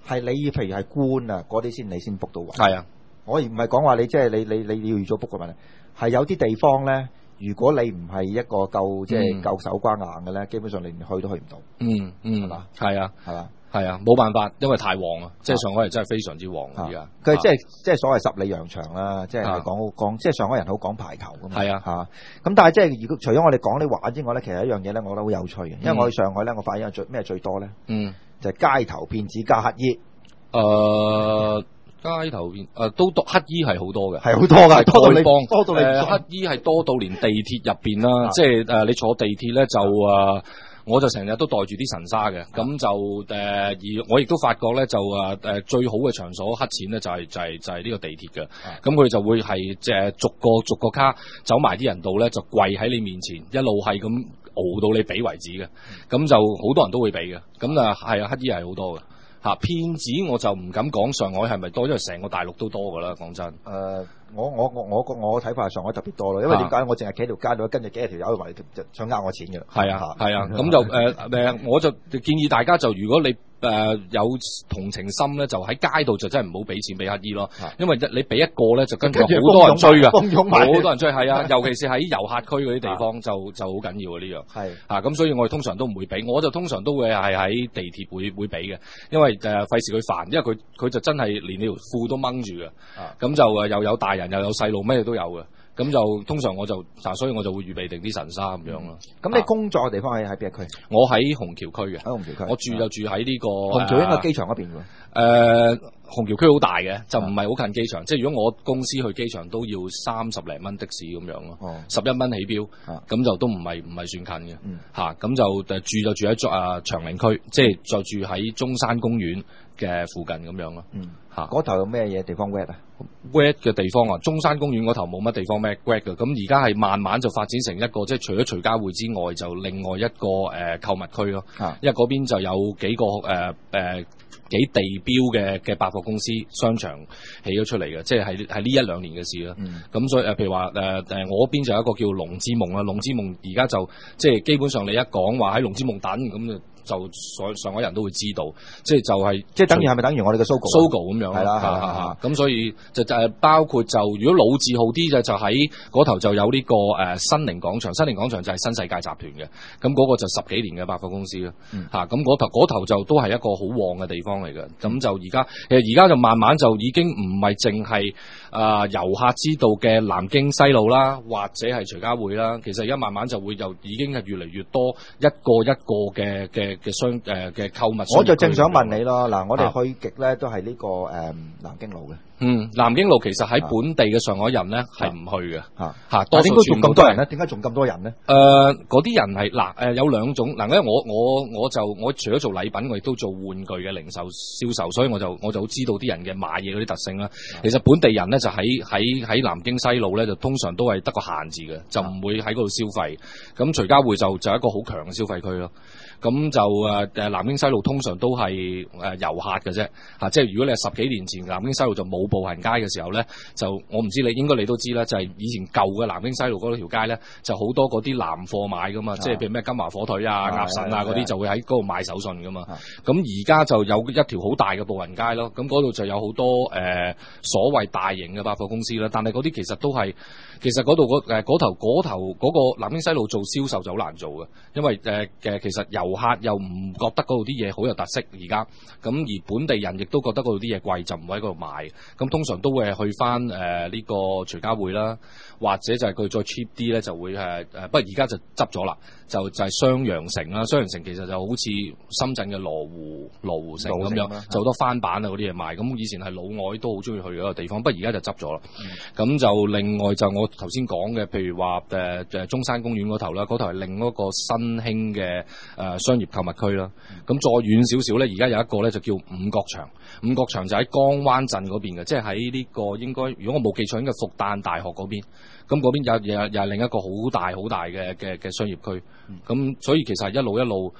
係你譬如係官啊嗰啲先你先 book 到位。 係啊， 我而唔係講話你即係你你你你要預咗 book 嘅問題，係有啲地方咧，如果你唔係一個夠即係夠手瓜硬嘅咧，基本上你連去都去唔到。 嗯嗯， 係嘛？ 係啊， 係嘛？ 係啊，冇辦法，因為太旺啊，即係上海人真係非常之旺而家。 佢即係即係所謂十里洋場啦，即係講講即係上海人好講排球㗎嘛。係啊，嚇咁但係即係如果除咗我哋講啲玩之外咧，其實一樣嘢咧，我覺得好有趣嘅，因為我去上海咧，我發現最咩最多咧？嗯，就係街頭騙子加乞衣。誒。街頭邊誒都多乞衣係好多嘅，係好多㗎，多到你多到你誒乞衣係多到連地鐵入邊啦，即係誒你坐地鐵咧就誒，我就成日都袋住啲神沙嘅，咁就誒而我亦都發覺咧就誒誒最好嘅場所乞錢咧就係就係就係呢個地鐵嘅，咁佢哋就會係即係逐個逐個卡走埋啲人度咧就跪喺你面前，一路係咁熬到你俾為止嘅，咁就好多人都會俾嘅，咁啊係啊乞衣係好多嘅。嚇騙子我就唔敢講上海係咪多，因為成個大陸都多㗎啦。講真，誒、呃、我我我我我睇法係上海特別多咯，因為點解我淨係企喺條街度跟住幾廿條友嚟就想呃我錢嘅。係啊係啊，咁就誒誒、呃，我就建議大家就如果你誒、呃、有同情心咧，就喺街度就真係唔好俾錢俾乞衣咯，因為你俾一個咧就跟住好多人追㗎，好多人追係啊，尤其是喺遊客區嗰啲地方就就好緊要啊呢樣。係啊，咁所以我哋通常都唔會俾，我就通常都會係喺地鐵會會俾嘅，因為誒費事佢煩，因為佢佢就真係連你條褲都掹住嘅，咁就誒又有大人又有細路咩都有嘅。咁就通常我就嗱，所以我就會預備定啲神沙咁樣咯。咁、嗯、你工作嘅地方喺喺邊一區？我喺虹橋區嘅，喺虹橋區。我住就住喺呢、這個虹橋應該機場嗰邊喎。誒、呃，虹橋區好大嘅，就唔係好近機場。即係如果我公司去機場都要三十零蚊的士咁樣咯，十一蚊起標，咁就都唔係唔係算近嘅。嚇、嗯，咁、啊、就誒住就住喺誒長寧區，即係就住喺中山公園嘅附近咁樣咯。嗯，嚇，嗰頭有咩嘢地方 wet 啊 ？wet 嘅地方啊，中山公園嗰頭冇乜地方咩 wet 嘅。咁而家係慢慢就發展成一個，即係除咗徐家匯之外，就另外一個誒、呃、購物區咯。啊，因為嗰邊就有幾個誒誒。呃呃幾地標嘅嘅百貨公司商場起咗出嚟嘅，即係係係呢一兩年嘅事啦。咁、嗯、所以誒，譬如話誒誒，我嗰邊就有一個叫龍之夢啦。龍之夢而家就即係基本上你一講話喺龍之夢等咁就。就上上海人都會知道，即係就係即係等於係咪等於我哋嘅 Sogo？Sogo 咁樣係啦，係啦，咁所以就誒包括就如果老字號啲嘅就喺嗰頭就有呢個誒新寧廣場，新寧廣場就係新世界集團嘅，咁嗰個就十幾年嘅百貨公司啦，嚇咁嗰頭嗰頭就都係一個好旺嘅地方嚟嘅，咁就而家其實而家就慢慢就已經唔係淨係啊遊客知道嘅南京西路啦，或者係徐家匯啦，其實而家慢慢就會又已經係越嚟越多一個一個嘅嘅。嘅商誒嘅購物，我就正想問你咯。嗱，我哋去極咧都係呢、這個誒、嗯、南京路嘅。嗯，南京路其實喺本地嘅上海人咧係唔去嘅。嚇、啊、嚇，但係點解仲咁多人咧？點解仲咁多人咧？誒，嗰啲人係嗱誒有兩種嗱，因為我我我就我除咗做禮品，我亦都做玩具嘅零售銷售，所以我就我就好知道啲人嘅買嘢嗰啲特性啦。其實本地人咧就喺喺喺南京西路咧，就通常都係得個閒字嘅，就唔會喺嗰度消費。咁徐家匯就就係一個好強嘅消費區咯。咁就誒誒南京西路通常都係誒遊客嘅啫嚇，即係如果你係十幾年前南京西路就冇步行街嘅時候咧，就我唔知你應該你都知啦，就係、是、以前舊嘅南京西路嗰條街咧，就好多嗰啲南貨買噶嘛，即係譬如咩金華火腿啊、鴨腎啊嗰啲就會喺嗰度買手信噶嘛。咁而家就有一條好大嘅步行街咯，咁嗰度就有好多誒、呃、所謂大型嘅百貨公司啦，但係嗰啲其實都係其實嗰度嗰誒嗰頭嗰頭嗰個南京西路做銷售就好難做嘅，因為誒嘅、呃、其實遊客又唔覺得嗰度啲嘢好有特色，而家咁而本地人亦都覺得嗰度啲嘢貴，就唔會喺嗰度買。咁通常都會係去翻誒呢個徐家匯啦，或者就係佢再 cheap 啲咧，就會誒誒，不過而家就執咗啦，就就係雙陽城啦。雙陽城其實就好似深圳嘅羅湖羅湖城咁樣，就好多翻版啊嗰啲嘢賣。咁以前係老外都好中意去嗰個地方，不過而家就執咗啦。咁、嗯、就另外就我頭先講嘅，譬如話誒誒中山公園嗰頭啦，嗰頭係另一個新興嘅誒商業購物區啦。咁、嗯、再遠少少咧，而家有一個咧就叫五角場，五角場就喺江灣鎮嗰邊嘅，即係喺呢個應該如果我冇記錯，應該復旦大學嗰邊。咁嗰邊有又又係另一個好大好大嘅嘅嘅商業區。咁、嗯、所以其實係一路一路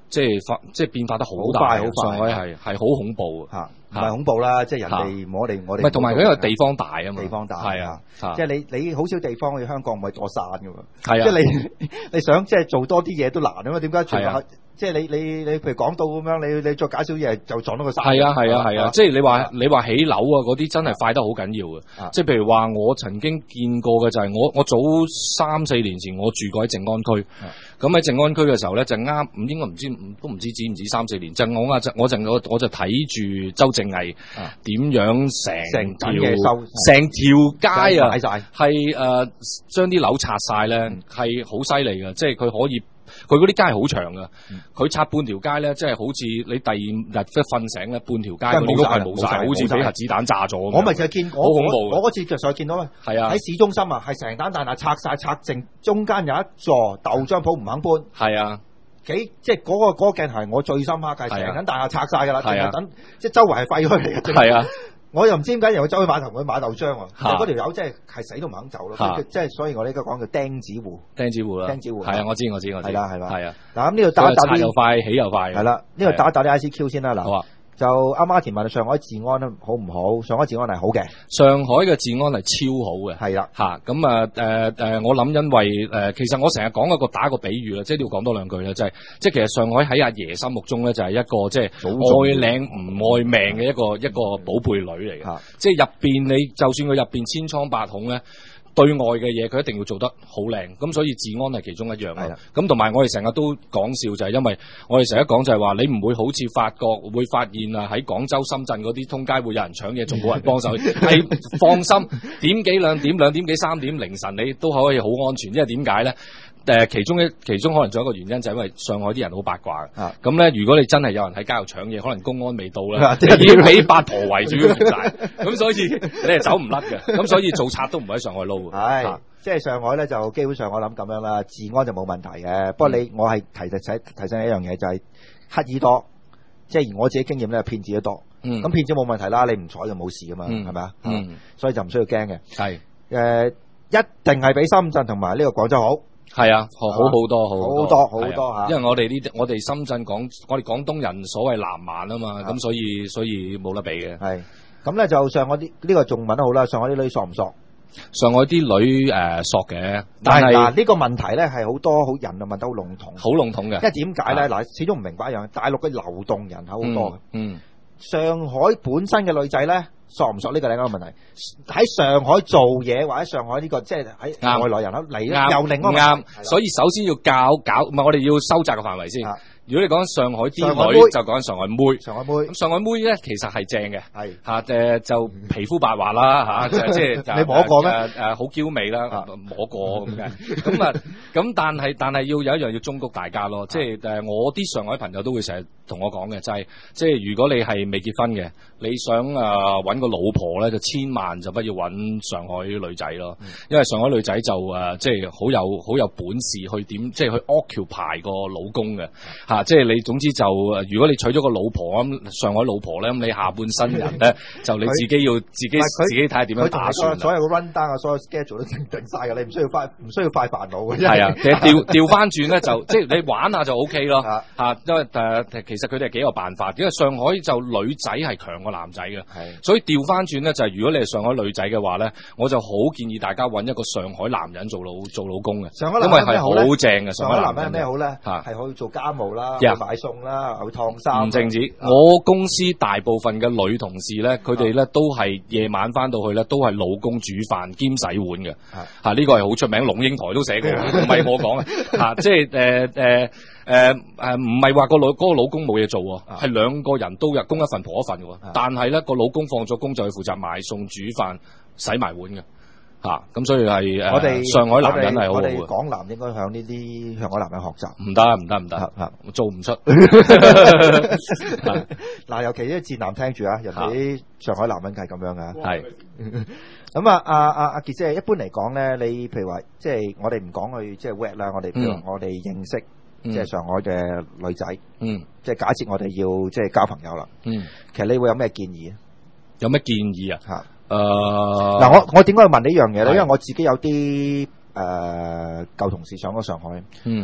即係發即係變化得好大， 好快好快上海係係好恐怖嚇，唔係恐怖啦，即係人哋我哋我哋。 唔係同埋佢因為地方大啊嘛， 地方大係啊， 即係你你好少地方，去香港唔係座山㗎嘛， 係啊， 即係你你想即係做多啲嘢都難啊嘛，點解全部？ 係啊即係你你你譬如講到咁樣，你你再搞少嘢就撞到個山。 係啊係啊係啊！即係你話你話起樓啊嗰啲真係快得好緊要嘅。即係譬如話我曾經見過嘅就係我我早三四年前我住過喺靜安區，咁喺靜安區嘅時候咧就啱唔應該唔知都唔知止唔止三四年，就我啊我就我我就睇住周正毅點樣成條成條街啊係誒將啲樓拆晒咧係好犀利嘅，即係佢可以。佢嗰啲街係好長噶，佢、嗯、拆半條街咧，即係好似你第二日即係瞓醒咧，半條街嗰啲屋係冇晒，好似俾核子彈炸咗。 我咪就係見過， 好恐怖。 我嗰次就上去見到啦， 係啊， 喺市中心啊，係成單大廈拆晒拆剩，中間有一座豆漿鋪唔肯搬。 係啊， 幾即係嗰個嗰、嗰個鏡係我最深刻嘅，成間大廈拆晒㗎啦， 係啊， 等即係周圍係廢墟嚟嘅。 係啊。 我又唔知點解又去走去碼頭去買豆漿喎，嗰條友真係係死都唔肯走咯，即係所以我呢家講叫釘子戶， 釘子戶啦， 釘子戶係啊，我知我知我知， 係啦係啦， 係啊， 嗱咁呢度打一打啲又快起又快， 係啦，呢度打一打啲 I C Q 先啦，嗱。 好啊。 就阿 Martin 問上海治安咧好唔好？上海治安係好嘅， 上海嘅治安係超好嘅， 係啦嚇咁啊誒誒，我諗因為誒、呃，其實我成日講一個打個比喻啦，即係都要講多兩句啦，就係、是、即係其實上海喺阿爺心目中咧就係一個即係愛靚唔愛命嘅一個一個寶貝女嚟嘅， 嗯、 即係入邊你就算佢入邊千瘡百孔咧。對外嘅嘢佢一定要做得好靚，咁所以治安係其中一樣啦。咁同埋我哋成日都講笑就係因為我哋成日講就係話你唔會好似法國會發現啊喺廣州、深圳嗰啲通街會有人搶嘢，仲冇人幫手，係放心，點幾兩點、兩點幾三點凌晨你都可以好安全，因為點解咧？誒，其中一其中可能仲有一個原因就係因為上海啲人好八卦嘅，咁咧、啊、如果你真係有人喺街度搶嘢，可能公安未到咧，已經俾八婆圍住晒，咁所以你係走唔甩嘅，咁所以做賊都唔喺上海撈嘅。 係，啊、即係上海咧就基本上我諗咁樣啦，治安就冇問題嘅。不過你我係提提提醒一樣嘢就係乞兒多，即係我自己經驗咧，騙子都多。咁騙子冇問題啦，你唔睬就冇事噶嘛，係咪啊？所以就唔需要驚嘅。係，誒，一定係比深圳同埋呢個廣州好。 係啊，好好多，好好多，好多吓。 因為我哋呢，我哋深圳廣，我哋廣東人所謂南蠻啊嘛，咁所以所以冇得比嘅。係， 咁咧就上海啲呢個仲問得好啦，上海啲女索唔索？ 上海啲女誒索嘅， 但係嗱呢個問題咧係好多好人啊問得好籠統， 好籠統嘅。 因為點解咧？嗱，始終唔明白一樣，大陸嘅流動人口好多嘅。 嗯。 上海本身嘅女仔咧，索唔索呢個另一個問題？喺上海做嘢或者上海呢個即係喺外來人口嚟咧，又另一個啱。所以首先要搞搞，唔係我哋要收窄個範圍先。如果你講上海啲女，就講上海妹。 上海妹咁上海妹咧，其實係正嘅， 係嚇誒就皮膚白滑啦嚇，即係你摸過咩？ 誒誒好嬌美啦，摸過咁嘅。咁啊咁，但係但係要有一樣要忠告大家咯，即係誒我啲上海朋友都會成日同我講嘅，就係即係如果你係未結婚嘅，你想誒揾個老婆咧，就千萬就不要揾上海女仔咯，因為上海女仔就誒即係好有好有本事去點，即係去 occupy 個老公嘅嚇。即係你總之就，如果你娶咗個老婆咁，上海老婆咧，咁你下半身人咧，就你自己要自己自己睇下點樣打算。 所有嘅 run down 啊，所有 schedule 都定定晒嘅，你唔需要快唔需要快煩惱嘅。 係啊，其實調調翻轉咧，就即係你玩下就 O K 咯嚇，因為誒其實佢哋係幾有辦法，因為上海就女仔係強過男仔嘅，所以調翻轉咧就係如果你係上海女仔嘅話咧，我就好建議大家揾一個上海男人做老做老公嘅，因為係好正嘅。 上海男人咩好咧？係可以做家務啦。 Yeah. 買餸啦，去燙衫。唔淨止，我公司大部分嘅女同事咧，佢哋咧都係夜晚翻到去咧，都係老公煮飯兼洗碗嘅。嚇，呢個係好出名，龍應台都寫過，唔係我講嘅。嚇，即係誒誒誒誒，唔係話個老嗰個老公冇嘢做喎，係兩個人都有供一份婆一份嘅喎。但係咧個老公放咗工就去負責買餸煮飯洗埋碗嘅。吓，咁所以係我哋上海男人係好好嘅。我哋港男應該向呢啲上海男人學習。唔得唔得唔得，吓做唔出。嗱，尤其啲賤男聽住啊，人哋上海男人係咁樣噶。係。咁啊，阿阿阿傑姐，一般嚟講咧，你譬如話，即係我哋唔講去即係 wet 啦，我哋譬如我哋認識即係上海嘅女仔，嗯，即係假設我哋要即係交朋友啦，嗯，其實你會有咩建議啊？有咩建議啊？吓。誒，嗱、呃，我我點解要問呢樣嘢咧？因為我自己有啲誒舊同事上咗上海，嗯，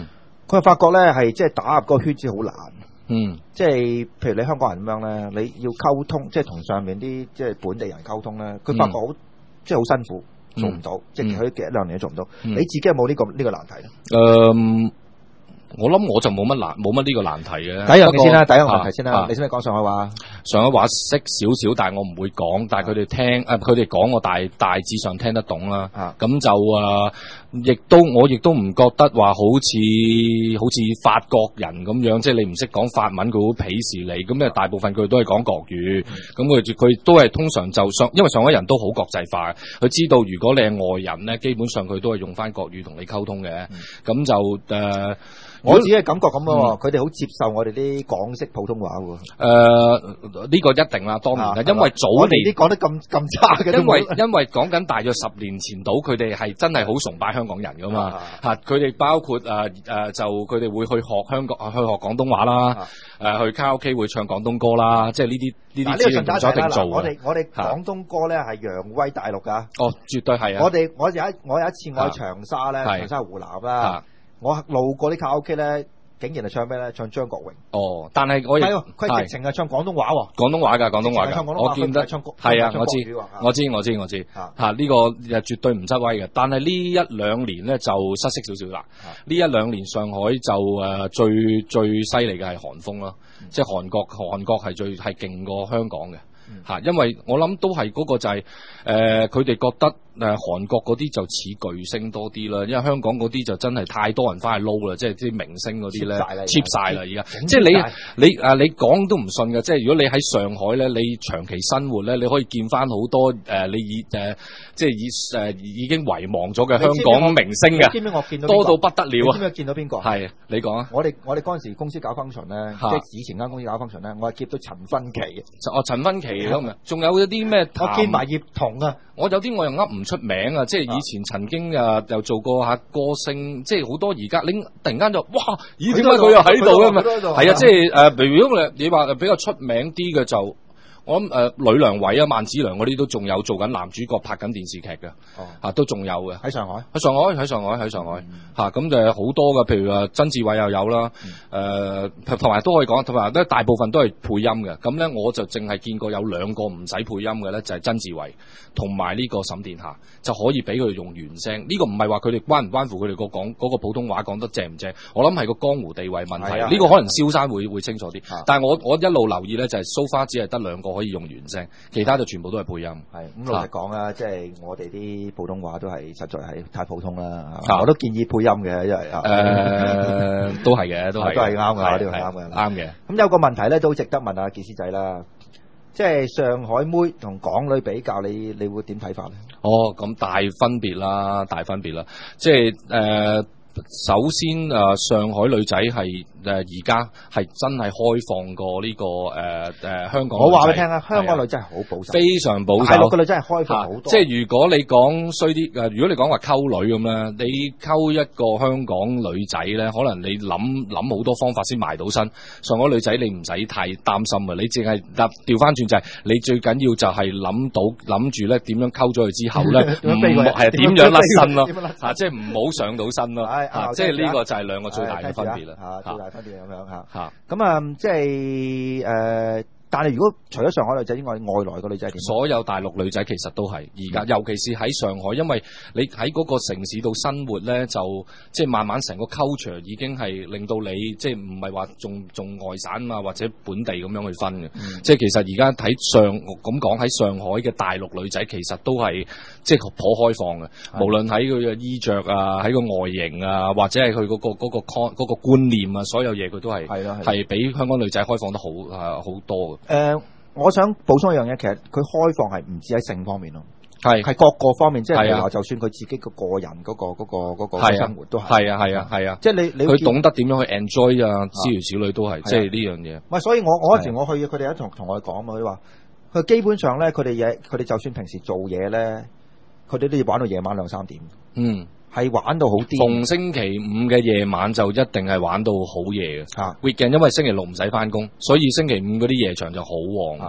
佢發覺咧係即係打入個圈子好難。 嗯， 即係譬如你香港人咁樣咧，你要溝通，即係同上面啲即係本地人溝通咧，佢發覺好、嗯、即係好辛苦，做唔到，嗯、即係佢一兩年都做唔到。嗯、你自己有冇呢、這個呢、這個難題咧？誒、 嗯。我諗我就冇乜難，冇乜呢個難題嘅。 第一樣嘢先啦，第一個問題先啦。你先唔先講上海話？ 上海話識少少，但係我唔會講。但係佢哋聽，誒佢哋講我大大致上聽得懂啦。咁就誒，亦都我亦都唔覺得話好似好似法國人咁樣，即係你唔識講法文，佢會鄙視你。咁因為大部分佢都係講國語，咁佢佢都係通常就上，因為上海人都好國際化，佢知道如果你係外人咧，基本上佢都係用翻國語同你溝通嘅。咁就誒。 我自己嘅感覺咁咯，佢哋好接受我哋啲港式普通話喎。誒、 呃，呢、這個一定啦，當然啦，因為早我哋啲講得咁咁差嘅， 因為因為講緊大約十年前到，佢哋係真係好崇拜香港人噶嘛嚇，佢哋包括誒誒、呃、就佢哋會去學香港去學廣東話啦，誒、呃、去卡拉 OK 會唱廣東歌啦，即係呢啲呢啲資源唔一定做。 我哋我哋廣東歌咧係揚威大陸㗎。 哦，絕對係啊！ 我哋我有一我有一次我去長沙咧，長沙湖南啦。我路過啲卡拉 OK 咧，竟然係唱咩咧？唱張國榮。 哦，但係我亦佢直情係唱廣東話喎。 廣東話㗎，廣東話㗎。我見得係啊，我知，我知，我知，我知。嚇呢個誒絕對唔失威嘅。但係呢一兩年咧就失色少少啦。呢一兩年上海就誒最最犀利嘅係韓風啦，即係韓國韓國係最係勁過香港嘅嚇，因為我諗都係嗰個就係誒佢哋覺得。誒韓國嗰啲就似巨星多啲啦，因為香港嗰啲就真係太多人翻去撈啦，即係啲明星嗰啲咧 cheap 曬啦而家，即係你你誒你講都唔信嘅，即係如果你喺上海咧，你長期生活咧，你可以見翻好多誒、呃、你以誒、呃、即係以誒、呃、已經遺忘咗嘅香港明星嘅， 知唔知我見到多到不得了啊！ 知唔知見到邊個？ 係你講啊！ 我哋我哋嗰陣時公司搞 function 咧，即係以前間公司搞 function 咧，我係接到陳勳奇嘅。 哦，陳勳奇咁啊，仲有一啲咩？ 我見埋葉童啊！ 我有啲我又噏唔出名啊，即係以前曾經啊又做過下歌星，即係好多而家你突然間就哇，咦點解佢又喺度啊嘛？係啊，即係誒，如果你話比較出名啲嘅就。我諗誒，呂良偉啊、萬梓良嗰啲都仲有做緊男主角，拍緊電視劇嘅，嚇、哦、都仲有嘅。喺上海，喺上海，喺上海，喺上海嚇，咁、嗯、就好多嘅。譬如話曾志偉又有啦，誒同埋都可以講，同埋咧大部分都係配音嘅。咁咧我就淨係見過有兩個唔使配音嘅咧，就係、是、曾志偉同埋呢個沈殿霞就可以俾佢哋用原聲。呢、這個唔係話佢哋關唔關乎佢哋個講嗰個普通話講得正唔正，我諗係個江湖地位問題。呢、啊、個可能蕭生會會清楚啲，啊、但係我我一路留意咧就係 so far 只係得兩個。可以用原聲，其他就全部都係配音。係咁老實講啦，即係我哋啲普通話都係實在係太普通啦。我都建議配音嘅，因為誒都係嘅，都係都係啱嘅，呢個啱嘅，啱嘅。咁有個問題咧，都值得問下傑斯仔啦。即係上海妹同港女比較，你你會點睇法咧？哦，咁大分別啦，大分別啦。即係誒。首先誒、呃，上海女仔係誒而家係真係開放過呢、這個誒誒、呃、香港女仔。我話俾你聽啊，香港女仔係好保守，非常保守。大陸嘅女仔係開放好多。即係如果你講衰啲誒，如果你講話溝女咁咧，你溝一個香港女仔咧，可能你諗諗好多方法先埋到身。上海女仔你唔使太擔心啊，你淨係調翻轉就係、是、你最緊要就係諗到諗住咧點樣溝咗佢之後咧，唔係點樣甩身咯，啊即係唔好上到身咯。啊，即係呢個就係兩個最大嘅分別啦，嚇，最大分別咁樣嚇，嚇，咁啊，即係誒。但係如果除咗上海女仔之外，外來嘅女仔點？所有大陸女仔其實都係而家，尤其是喺上海，因為你喺嗰個城市度生活咧，就即係慢慢成個 culture 已經係令到你即係唔係話仲仲外省啊或者本地咁樣去分嘅。嗯、即係其實而家睇上咁講喺上海嘅大陸女仔，其實都係即係頗開放嘅，的無論喺佢嘅衣着啊，喺個外形啊，或者係佢嗰個嗰、嗰個 con 嗰個觀念啊，所有嘢佢都係係比香港女仔開放得好啊好多嘅。誒、呃，我想補充一樣嘢，其實佢開放係唔止喺性方面咯，係係各個方面，即係譬如話，就算佢自己個個人嗰、嗰個嗰、嗰個嗰、嗰個生活都係，係啊係啊係啊，即係你你佢懂得點樣去 enjoy 啊，諸如此類都係，即係呢樣嘢。唔係，所以我我嗰時我去，佢哋一同同我講嘛，佢話佢基本上咧，佢哋嘢，佢哋就算平時做嘢咧，佢哋都要玩到夜晚兩三點。嗯。係玩到好癲，逢星期五嘅夜晚就一定係玩到好夜嘅。啊 weekend 因為星期六唔使翻工，所以星期五嗰啲夜場就好旺。啊，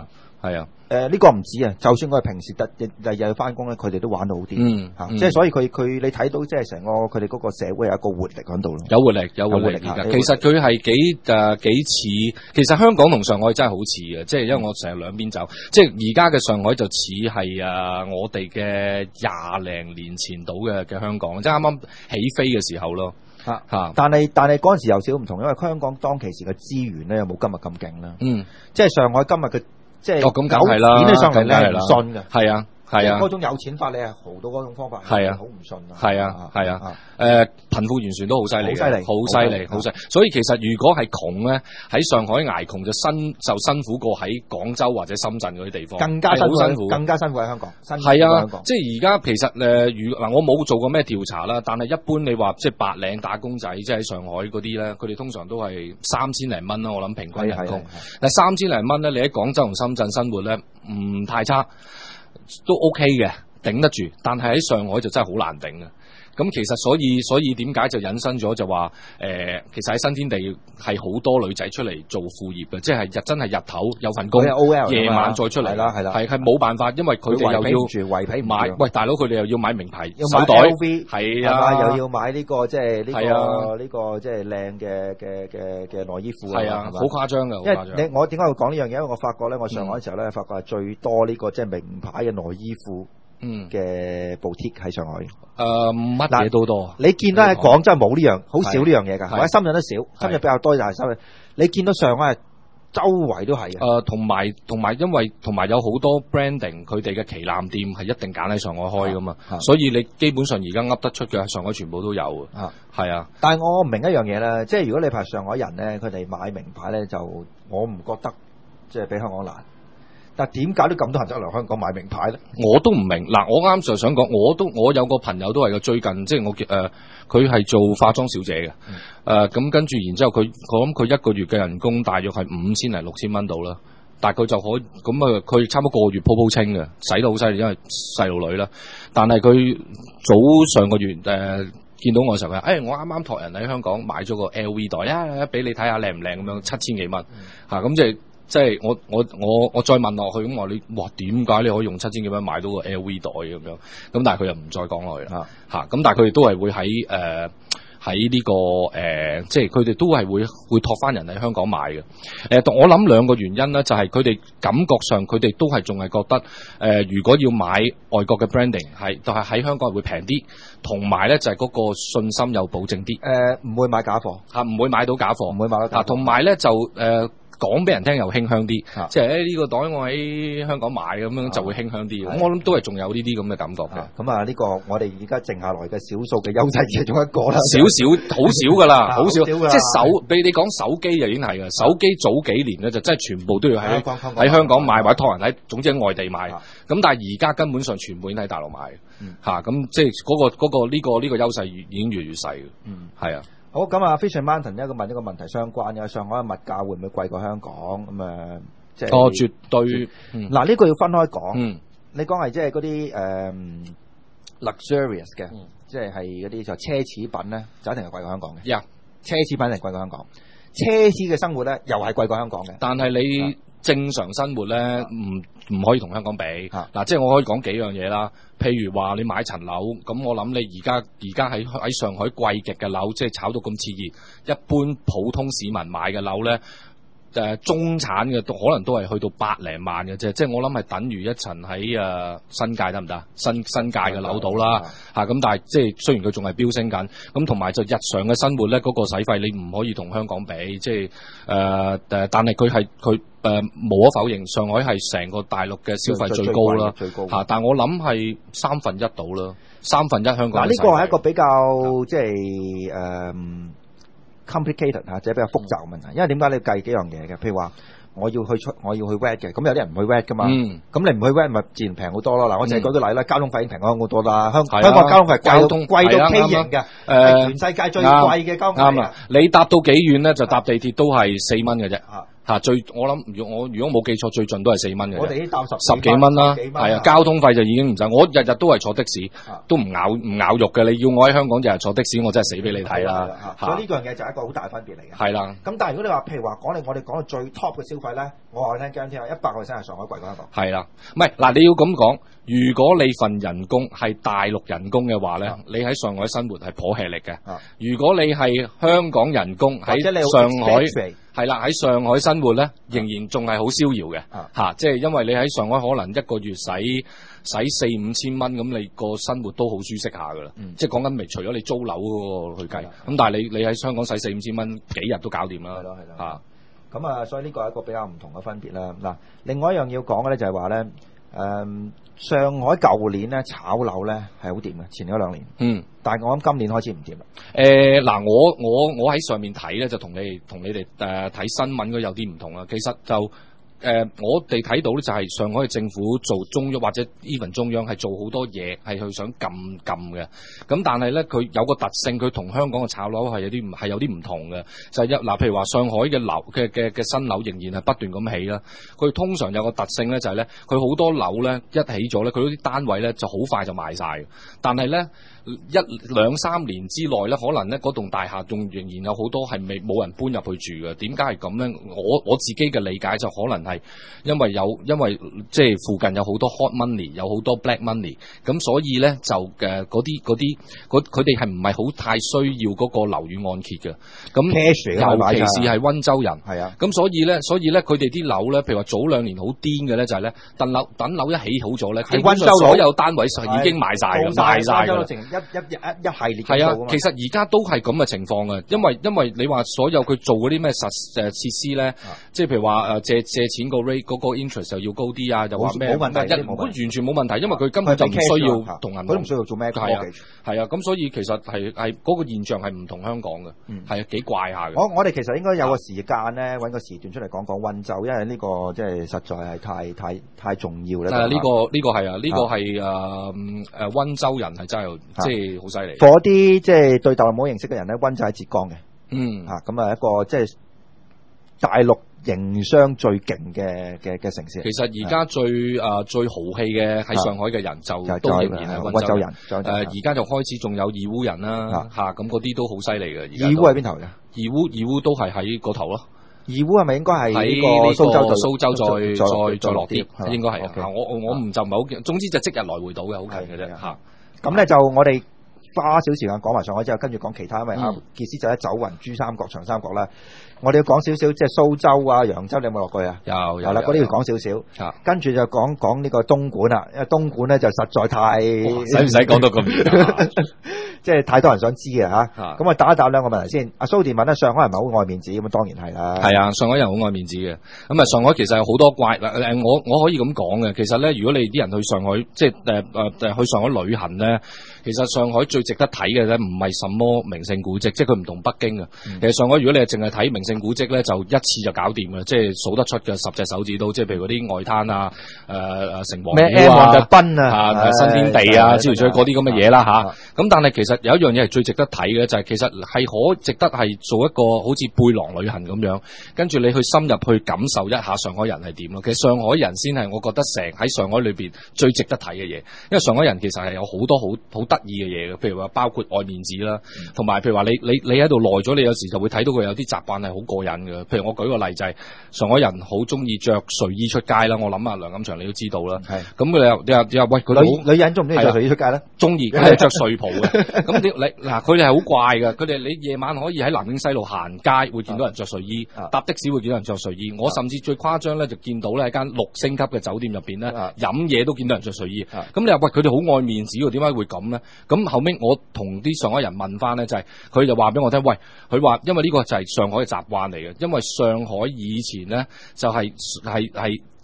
係啊。 誒、呃，呢、這個唔止啊！就算我哋平時特日日日翻工咧，佢哋都玩到好啲。 嗯， 吓、 嗯， 即係所以佢佢你睇到即係成個佢哋嗰個社會有一個活力喺度咯。 有活力，有活力。而家其實佢係幾誒幾似，其實香港同上海真係好似嘅，即係因為我成日兩邊走，即係而家嘅上海就似係誒我哋嘅廿零年前到嘅嘅香港，即係啱啱起飛嘅時候咯。吓吓、啊， 但係但係嗰陣時有少少唔同，因為香港當其時嘅資源咧，有冇今日咁勁啦。嗯，即係上海今日嘅。即係哦，咁梗係啦， 點起上嚟你係唔信嘅， 係啊係啊， 嗰種有錢法你係豪到嗰種方法係啊， 好唔信啊， 係啊係啊，誒貧富懸殊都好犀利， 好犀利， 好犀利，好犀利。所以其實如果係窮咧，喺上海捱窮就辛就辛苦過喺廣州或者深圳嗰啲地方， 更加辛苦，更加辛苦喺香港。係啊，即係而家其實誒，如嗱我冇做過咩調查啦，但係一般你話即係白領打工仔，即係喺上海嗰啲咧，佢哋通常都係三千零蚊啦，我諗平均人工。但係三千零蚊咧，你喺廣州同深圳生活咧，唔太差，都 OK 嘅，頂得住。但係喺上海就真係好難頂嘅。咁其實所以所以點解就引申咗就話誒、呃，其實喺新天地係好多女仔出嚟做副業嘅，即係日真係日頭有份工，夜晚再出嚟啦，係啦，係係冇辦法，因為佢哋又要住圍皮買，喂大佬佢哋又要買名牌手袋， 係啊，又要買呢、這個即係呢個呢個即係靚嘅嘅嘅嘅內衣褲，係啊， 好誇張㗎， 因為你我點解會講呢樣嘢？因為我發覺咧，我上海嘅時候咧，發覺係最多呢個即係名牌嘅內衣褲。嗯嘅布貼喺上海， 誒乜嘢都多。 你見到喺廣州冇呢樣，好少呢樣嘢㗎，或者深圳都少，深圳比較多，就係深圳。你見到上海周圍都係嘅。誒， 同埋同埋，因為同埋有好多 branding，佢哋嘅旗艦店係一定揀喺上海開㗎嘛，所以你基本上而家噏得出嘅上海全部都有啊。係啊， 但係我唔明一樣嘢咧，即係如果你係上海人咧，佢哋買名牌咧，就我唔覺得即係比香港難。但點解都咁多人走嚟香港買名牌咧？ 我都唔明。嗱，我啱就想講，我都我有個朋友都係個最近，即係我誒，佢、呃、係做化妝小姐嘅。誒、嗯，咁、呃、跟住，然之後佢，我諗佢一個月嘅人工大約係五千零六千蚊到啦。但係佢就可咁啊，佢差唔多個月鋪鋪清嘅，使得好犀利，因為細路女啦。但係佢早上個月誒、呃、見到我嘅時候，佢話：誒、哎，我啱啱託人喺香港買咗個 L V 袋啊，俾你睇下靚唔靚咁樣，七千幾蚊嚇，咁即係。即係我我我我再問落去咁話你，哇點解你可以用七千幾蚊買到個 L V 袋咁樣？咁但係佢又唔再講落去啦嚇。咁但係佢哋都係會喺誒喺呢個誒、呃，即係佢哋都係會會託翻人喺香港買嘅。誒、呃，我諗兩個原因咧，就係佢哋感覺上佢哋都係仲係覺得誒、呃，如果要買外國嘅 branding 係，就係喺香港會平啲，同埋咧就係嗰個信心有保證啲。誒、 呃，唔會買假貨嚇，唔會買到假貨， 唔會買到假貨。 同埋咧就誒。呃講俾人聽又輕香啲，啊、即係誒呢個袋我喺香港買咁樣就會輕香啲。咁、啊、我諗都係仲有呢啲咁嘅感覺嘅。 咁啊呢個我哋而家剩下來嘅少數嘅優勢其中一個啦。 少少好少噶啦，好少。 即係手，俾你講手機就已經係嘅。手機早幾年咧就真係全部都要喺喺香港買，或者託人喺，總之喺外地買。咁、啊、但係而家根本上全部已經喺大陸買。嚇、嗯，咁、啊、即係嗰、嗰個嗰、嗰個呢、呢個呢、呢個優勢已經越嚟越細嘅。嗯，係啊。 好，咁啊 Fish and Mountain 一個問一個問題相關嘅，上海嘅物價會唔會貴過香港？咁啊，即係哦，絕對。嗱、 嗯，呢、啊這個要分開講。 嗯， 你講係即係嗰啲誒 luxurious 嘅，即係係嗰啲就奢侈品咧，就一定係貴過香港嘅。 呀、 yeah，奢侈品係貴過香港，奢侈嘅生活咧又係貴過香港嘅。 但係你正常生活咧，唔唔可以同香港比。嗱、啊，即係我可以講幾樣嘢啦。譬如話你買層樓，咁我諗你而家而家喺喺上海貴極嘅樓，即係炒到咁熾熱，一般普通市民買嘅樓咧，誒、呃、中產嘅都可能都係去到百零萬嘅啫，即係我諗係等於一層喺誒新界得唔得？新新界嘅樓度啦，嚇咁、啊、但係即係雖然佢仲係飆升緊，咁同埋就日常嘅生活咧，嗰、那個使費你唔可以同香港比，即係誒誒，但係佢係佢。誒、呃、無可否認，上海係成個大陸嘅消費最高啦， 最高嚇！但係我諗係三分一到啦，三分一香港。嗱， 呢個係一個比較即係誒 complicated 嚇，即係比較複雜嘅問題。因為點解你要計幾樣嘢嘅？譬如話，我要去出，我要去 wet 嘅，咁有啲人唔去 wet 噶嘛。嗯。咁你唔去 wet 咪自然平好多咯。嗱，我淨係舉個例啦，交通費已經平咗好多啦。香香港交通費貴到貴到畸形嘅，誒全世界最貴嘅交通費。 啱啊！你搭到幾遠咧？就搭地鐵都係四蚊嘅啫。 嚇，最我諗如我如果冇記錯，最盡都係四蚊嘅。 我哋啲搭十十幾蚊啦，係啊，交通費就已經唔使。我日日都係坐的士，都唔咬唔咬肉嘅。你要我喺香港日日坐的士，我真係死俾你睇啦。 所以呢樣嘢就係一個好大分別嚟嘅。 係啦。 咁但係如果你話譬如話講你我哋講到最 top 嘅消費咧，我話你聽驚聽啊，一百個 percent 係上海貴過香港。 係啦，唔係嗱，你要咁講。如果你份人工係大陸人工嘅話咧，啊、你喺上海生活係頗吃力嘅。啊、如果你係香港人工喺上海，係啦喺上海生活咧，仍然仲係好逍遙嘅。嚇、啊啊，即係因為你喺上海可能一個月使使四五千蚊，咁你個生活都好舒適下噶啦。嗯、即係講緊未除咗你租樓嗰個去計，咁、嗯、但係你你喺香港使四五千蚊，幾日都搞掂啦。係咯係咯。嚇，咁啊，所以呢個係一個比較唔同嘅分別啦。嗱，另外一樣要講嘅咧就係話咧，誒、嗯。上海舊年咧炒樓咧係好掂嘅，前嗰兩年。嗯，但係我諗今年開始唔掂啦。誒嗱、 呃，我我我喺上面睇咧，就同你同你哋誒睇新聞嗰有啲唔同啦。其實就。誒、呃，我哋睇到咧就係上海嘅政府做中央或者 even 中央係做好多嘢係去想撳撳嘅，咁但係咧佢有個特性，佢同香港嘅炒樓係有啲唔係有啲唔同嘅，就係一嗱，譬如話上海嘅樓嘅嘅嘅新樓仍然係不斷咁起啦，佢通常有個特性咧就係咧，佢好多樓咧一起咗咧，佢嗰啲單位咧就好快就賣晒嘅，但係咧一兩三年之內咧，可能咧嗰棟大廈仲仍然有好多係未冇人搬入去住嘅，點解係咁咧？我我自己嘅理解就可能係。因為有，因為即係附近有好多 hot money，有好多 black money，咁所以咧就誒嗰啲嗰啲，佢哋係唔係好太需要嗰個樓宇按揭嘅，咁尤其是係溫州人，係啊，咁所以咧，所以咧佢哋啲樓咧，譬如話早兩年好癲嘅咧，就係咧等樓等樓一起好咗咧，喺溫州所有單位已經賣晒嘅，賣晒嘅，一一一一系列係啊，其實而家都係咁嘅情況嘅，因為因為你話所有佢做嗰啲咩實誒設施咧，即係譬如話誒借借錢個 rate 嗰個 interest 就要高啲啊，又話咩？冇問題，一完全冇問題，因為佢根本就唔需要同銀行，佢都唔需要做咩？係啊，係啊，咁所以其實係係嗰個現象係唔同香港嘅，係啊幾怪下嘅。我我哋其實應該有個時間咧，揾個時段出嚟講講溫州，因為呢個即係實在係太太太重要啦。誒呢個呢個係啊，呢個係誒誒溫州人係真係即係好犀利。嗰啲即係對大陸冇認識嘅人咧，溫州喺浙江嘅，嗯嚇咁啊一個即係大陸營商最勁嘅嘅嘅城市，其實而家最誒、呃、最豪氣嘅喺上海嘅人就、啊、都仍然係溫州人。誒而家就開始仲有義烏人啦，嚇咁嗰啲都好犀利嘅。義烏喺邊頭嘅？義烏義烏都係喺嗰頭咯。義烏係咪應該係喺呢個蘇州？蘇州再再再落啲，應該係啊。Okay. 我我我唔就唔係好記，總之就即日來回到嘅，好近嘅啫嚇。咁咧就我哋花少時間講埋上海之後，跟住講其他，因為阿傑斯就喺走勻珠三角、長三角啦。我哋要講少少，即係蘇州啊、揚州，你有冇落去啊？有有啦，嗰啲要講少少。跟住就講講呢個東莞啦，因為東莞咧就實在太使唔使講到咁遠？即係太多人想知嘅嚇。咁啊，答一答兩個問題先。阿蘇電問咧，上海人係咪好愛面子？咁啊，當然係啦。係啊，上海人好愛面子嘅。咁啊，上海其實有好多怪嗱誒，我我可以咁講嘅。其實咧，如果你啲人去上海，即係誒誒去上海旅行咧，其實上海最值得睇嘅咧，唔係什麼名勝古蹟，即係佢唔同北京啊。嗯、其實上海如果你係淨係睇名勝古蹟咧，就一次就搞掂嘅，即係數得出嘅十隻手指都，即係譬如嗰啲外灘啊、誒、呃、誒城隍廟啊、濱啊、啊新天地啊之類之類嗰啲咁嘅嘢啦嚇。咁但係其實有一樣嘢係最值得睇嘅，就係、是、其實係可值得係做一個好似背囊旅行咁樣，跟住你去深入去感受一下上海人係點咯。其實上海人先係我覺得成喺上海裏邊最值得睇嘅嘢，因為上海人其實係有好多好好得意嘅嘢嘅，譬如話包括愛面子啦，同埋譬如話你你你喺度耐咗，你有時就會睇到佢有啲習慣係好過癮嘅。譬如我舉個例就係、是、上海人好中意着睡衣出街啦，我諗啊梁錦祥你都知道啦。係咁佢又你話你話喂佢女女人中唔中意着睡衣出街咧？中意，佢係着睡袍嘅。咁你你嗱佢哋係好怪嘅，佢哋你夜晚可以喺南京西路行街會見到人着睡衣，搭的士會見到人着睡衣。我甚至最誇張咧就見到咧喺間六星級嘅酒店入邊咧飲嘢都見到人着睡衣。咁你話喂佢哋好愛面子喎，點解會咁咧？咁後尾我同啲上海人問翻咧，就係、是、佢就話俾我聽，喂佢話因為呢個就係上海嘅習慣嚟嘅，因為上海以前咧就係係係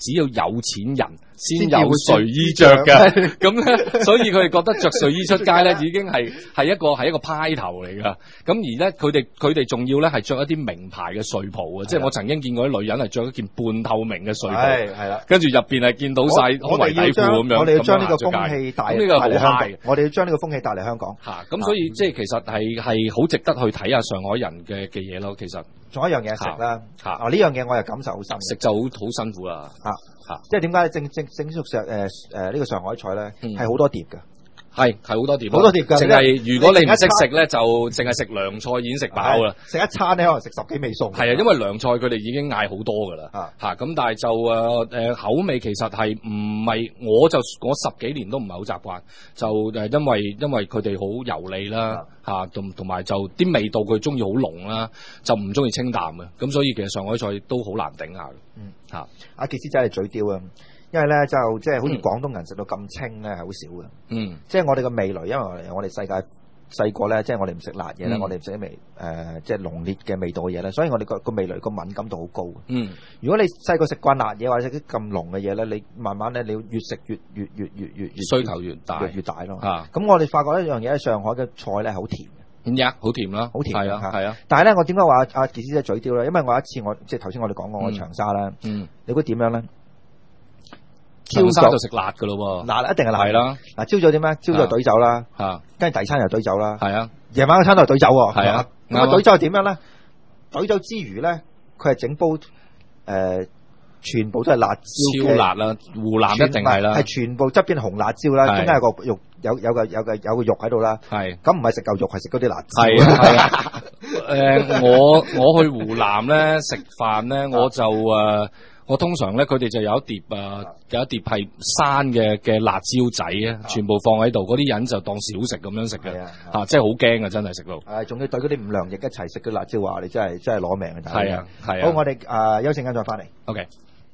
只要有錢人先有睡衣着嘅，咁咧，所以佢哋覺得着睡衣出街咧，已經係係一個係一個派頭嚟噶。咁而咧，佢哋佢哋仲要咧係着一啲名牌嘅睡袍啊！即係我曾經見過啲女人係着一件半透明嘅睡袍，係啦，跟住入邊係見到晒胸圍底褲咁樣。 我哋要將呢個風氣帶呢個好香港，我哋要將呢個風氣帶嚟香港。 嚇，咁所以即係其實係係好值得去睇下上海人嘅嘅嘢咯。其實仲有一樣嘢食啦， 嚇啊呢樣嘢我又感受好深， 食就好好辛苦啦。 嚇嚇，即係點解正正正式上誒誒呢個上海菜咧係好多碟㗎。 係係好多碟， 好多碟㗎。 淨係如果你唔識食咧，就淨係食涼菜已經食飽啦。 食一餐你可能食十幾味餸。 係啊，因為涼菜佢哋已經嗌好多㗎啦。嚇咁、啊，但係就誒誒、呃、口味其實係唔係，我就我十幾年都唔係好習慣。就誒因為因為佢哋好油膩啦，嚇同同埋就啲味道佢中意好濃啦，就唔中意清淡嘅。咁所以其實上海菜都好難頂下嘅。嗯嚇， 阿傑斯仔係嘴刁啊！因為咧就即係好似廣東人食到咁清咧係好少嘅，嗯，即係我哋嘅味蕾，因為我哋我哋世界細個咧，即係我哋唔食辣嘢咧，我哋唔食啲味誒，即係濃烈嘅味道嘅嘢咧，所以我哋個個味蕾個敏感度好高。嗯，如果你細個食慣辣嘢或者啲咁濃嘅嘢咧，你慢慢咧你越食越越越越越越需求越大越越大咯。啊，咁我哋發覺一樣嘢喺上海嘅菜咧係好甜嘅， 嗯呀，好甜啦， 好甜係啊係啊。 但係咧，我點解話阿傑斯仔嘴刁咧？因為我一次我即係頭先我哋講過我長沙啦，嗯，你估點樣咧？ 長沙就食辣噶咯喎， 辣一定係辣係啦。 嗱，朝早點咧？朝早就懟酒啦， 嚇， 跟住第二餐又懟酒啦， 係啊。 夜晚嗰餐都係懟酒喎， 係啊。 咁啊懟酒係點樣咧？懟酒之餘咧，佢係整煲誒，全部都係辣椒， 超辣啦，湖南一定係啦， 係全部側邊紅辣椒啦，中間有個肉，有有個有個有個肉喺度啦，係。咁唔係食嚿肉，係食嗰啲辣椒。 係啊係啊。誒，我我去湖南咧食飯咧，我就誒。我通常咧，佢哋就有一碟啊，有一碟係生嘅嘅辣椒仔啊，全部放喺度，嗰啲人就當小食咁樣食嘅，嚇，即係好驚啊！真係食到。誒，仲要對嗰啲五糧液一齊食嘅辣椒話，你真係真係攞命啊！係啊，係啊。好，我哋誒休息間再翻嚟。OK。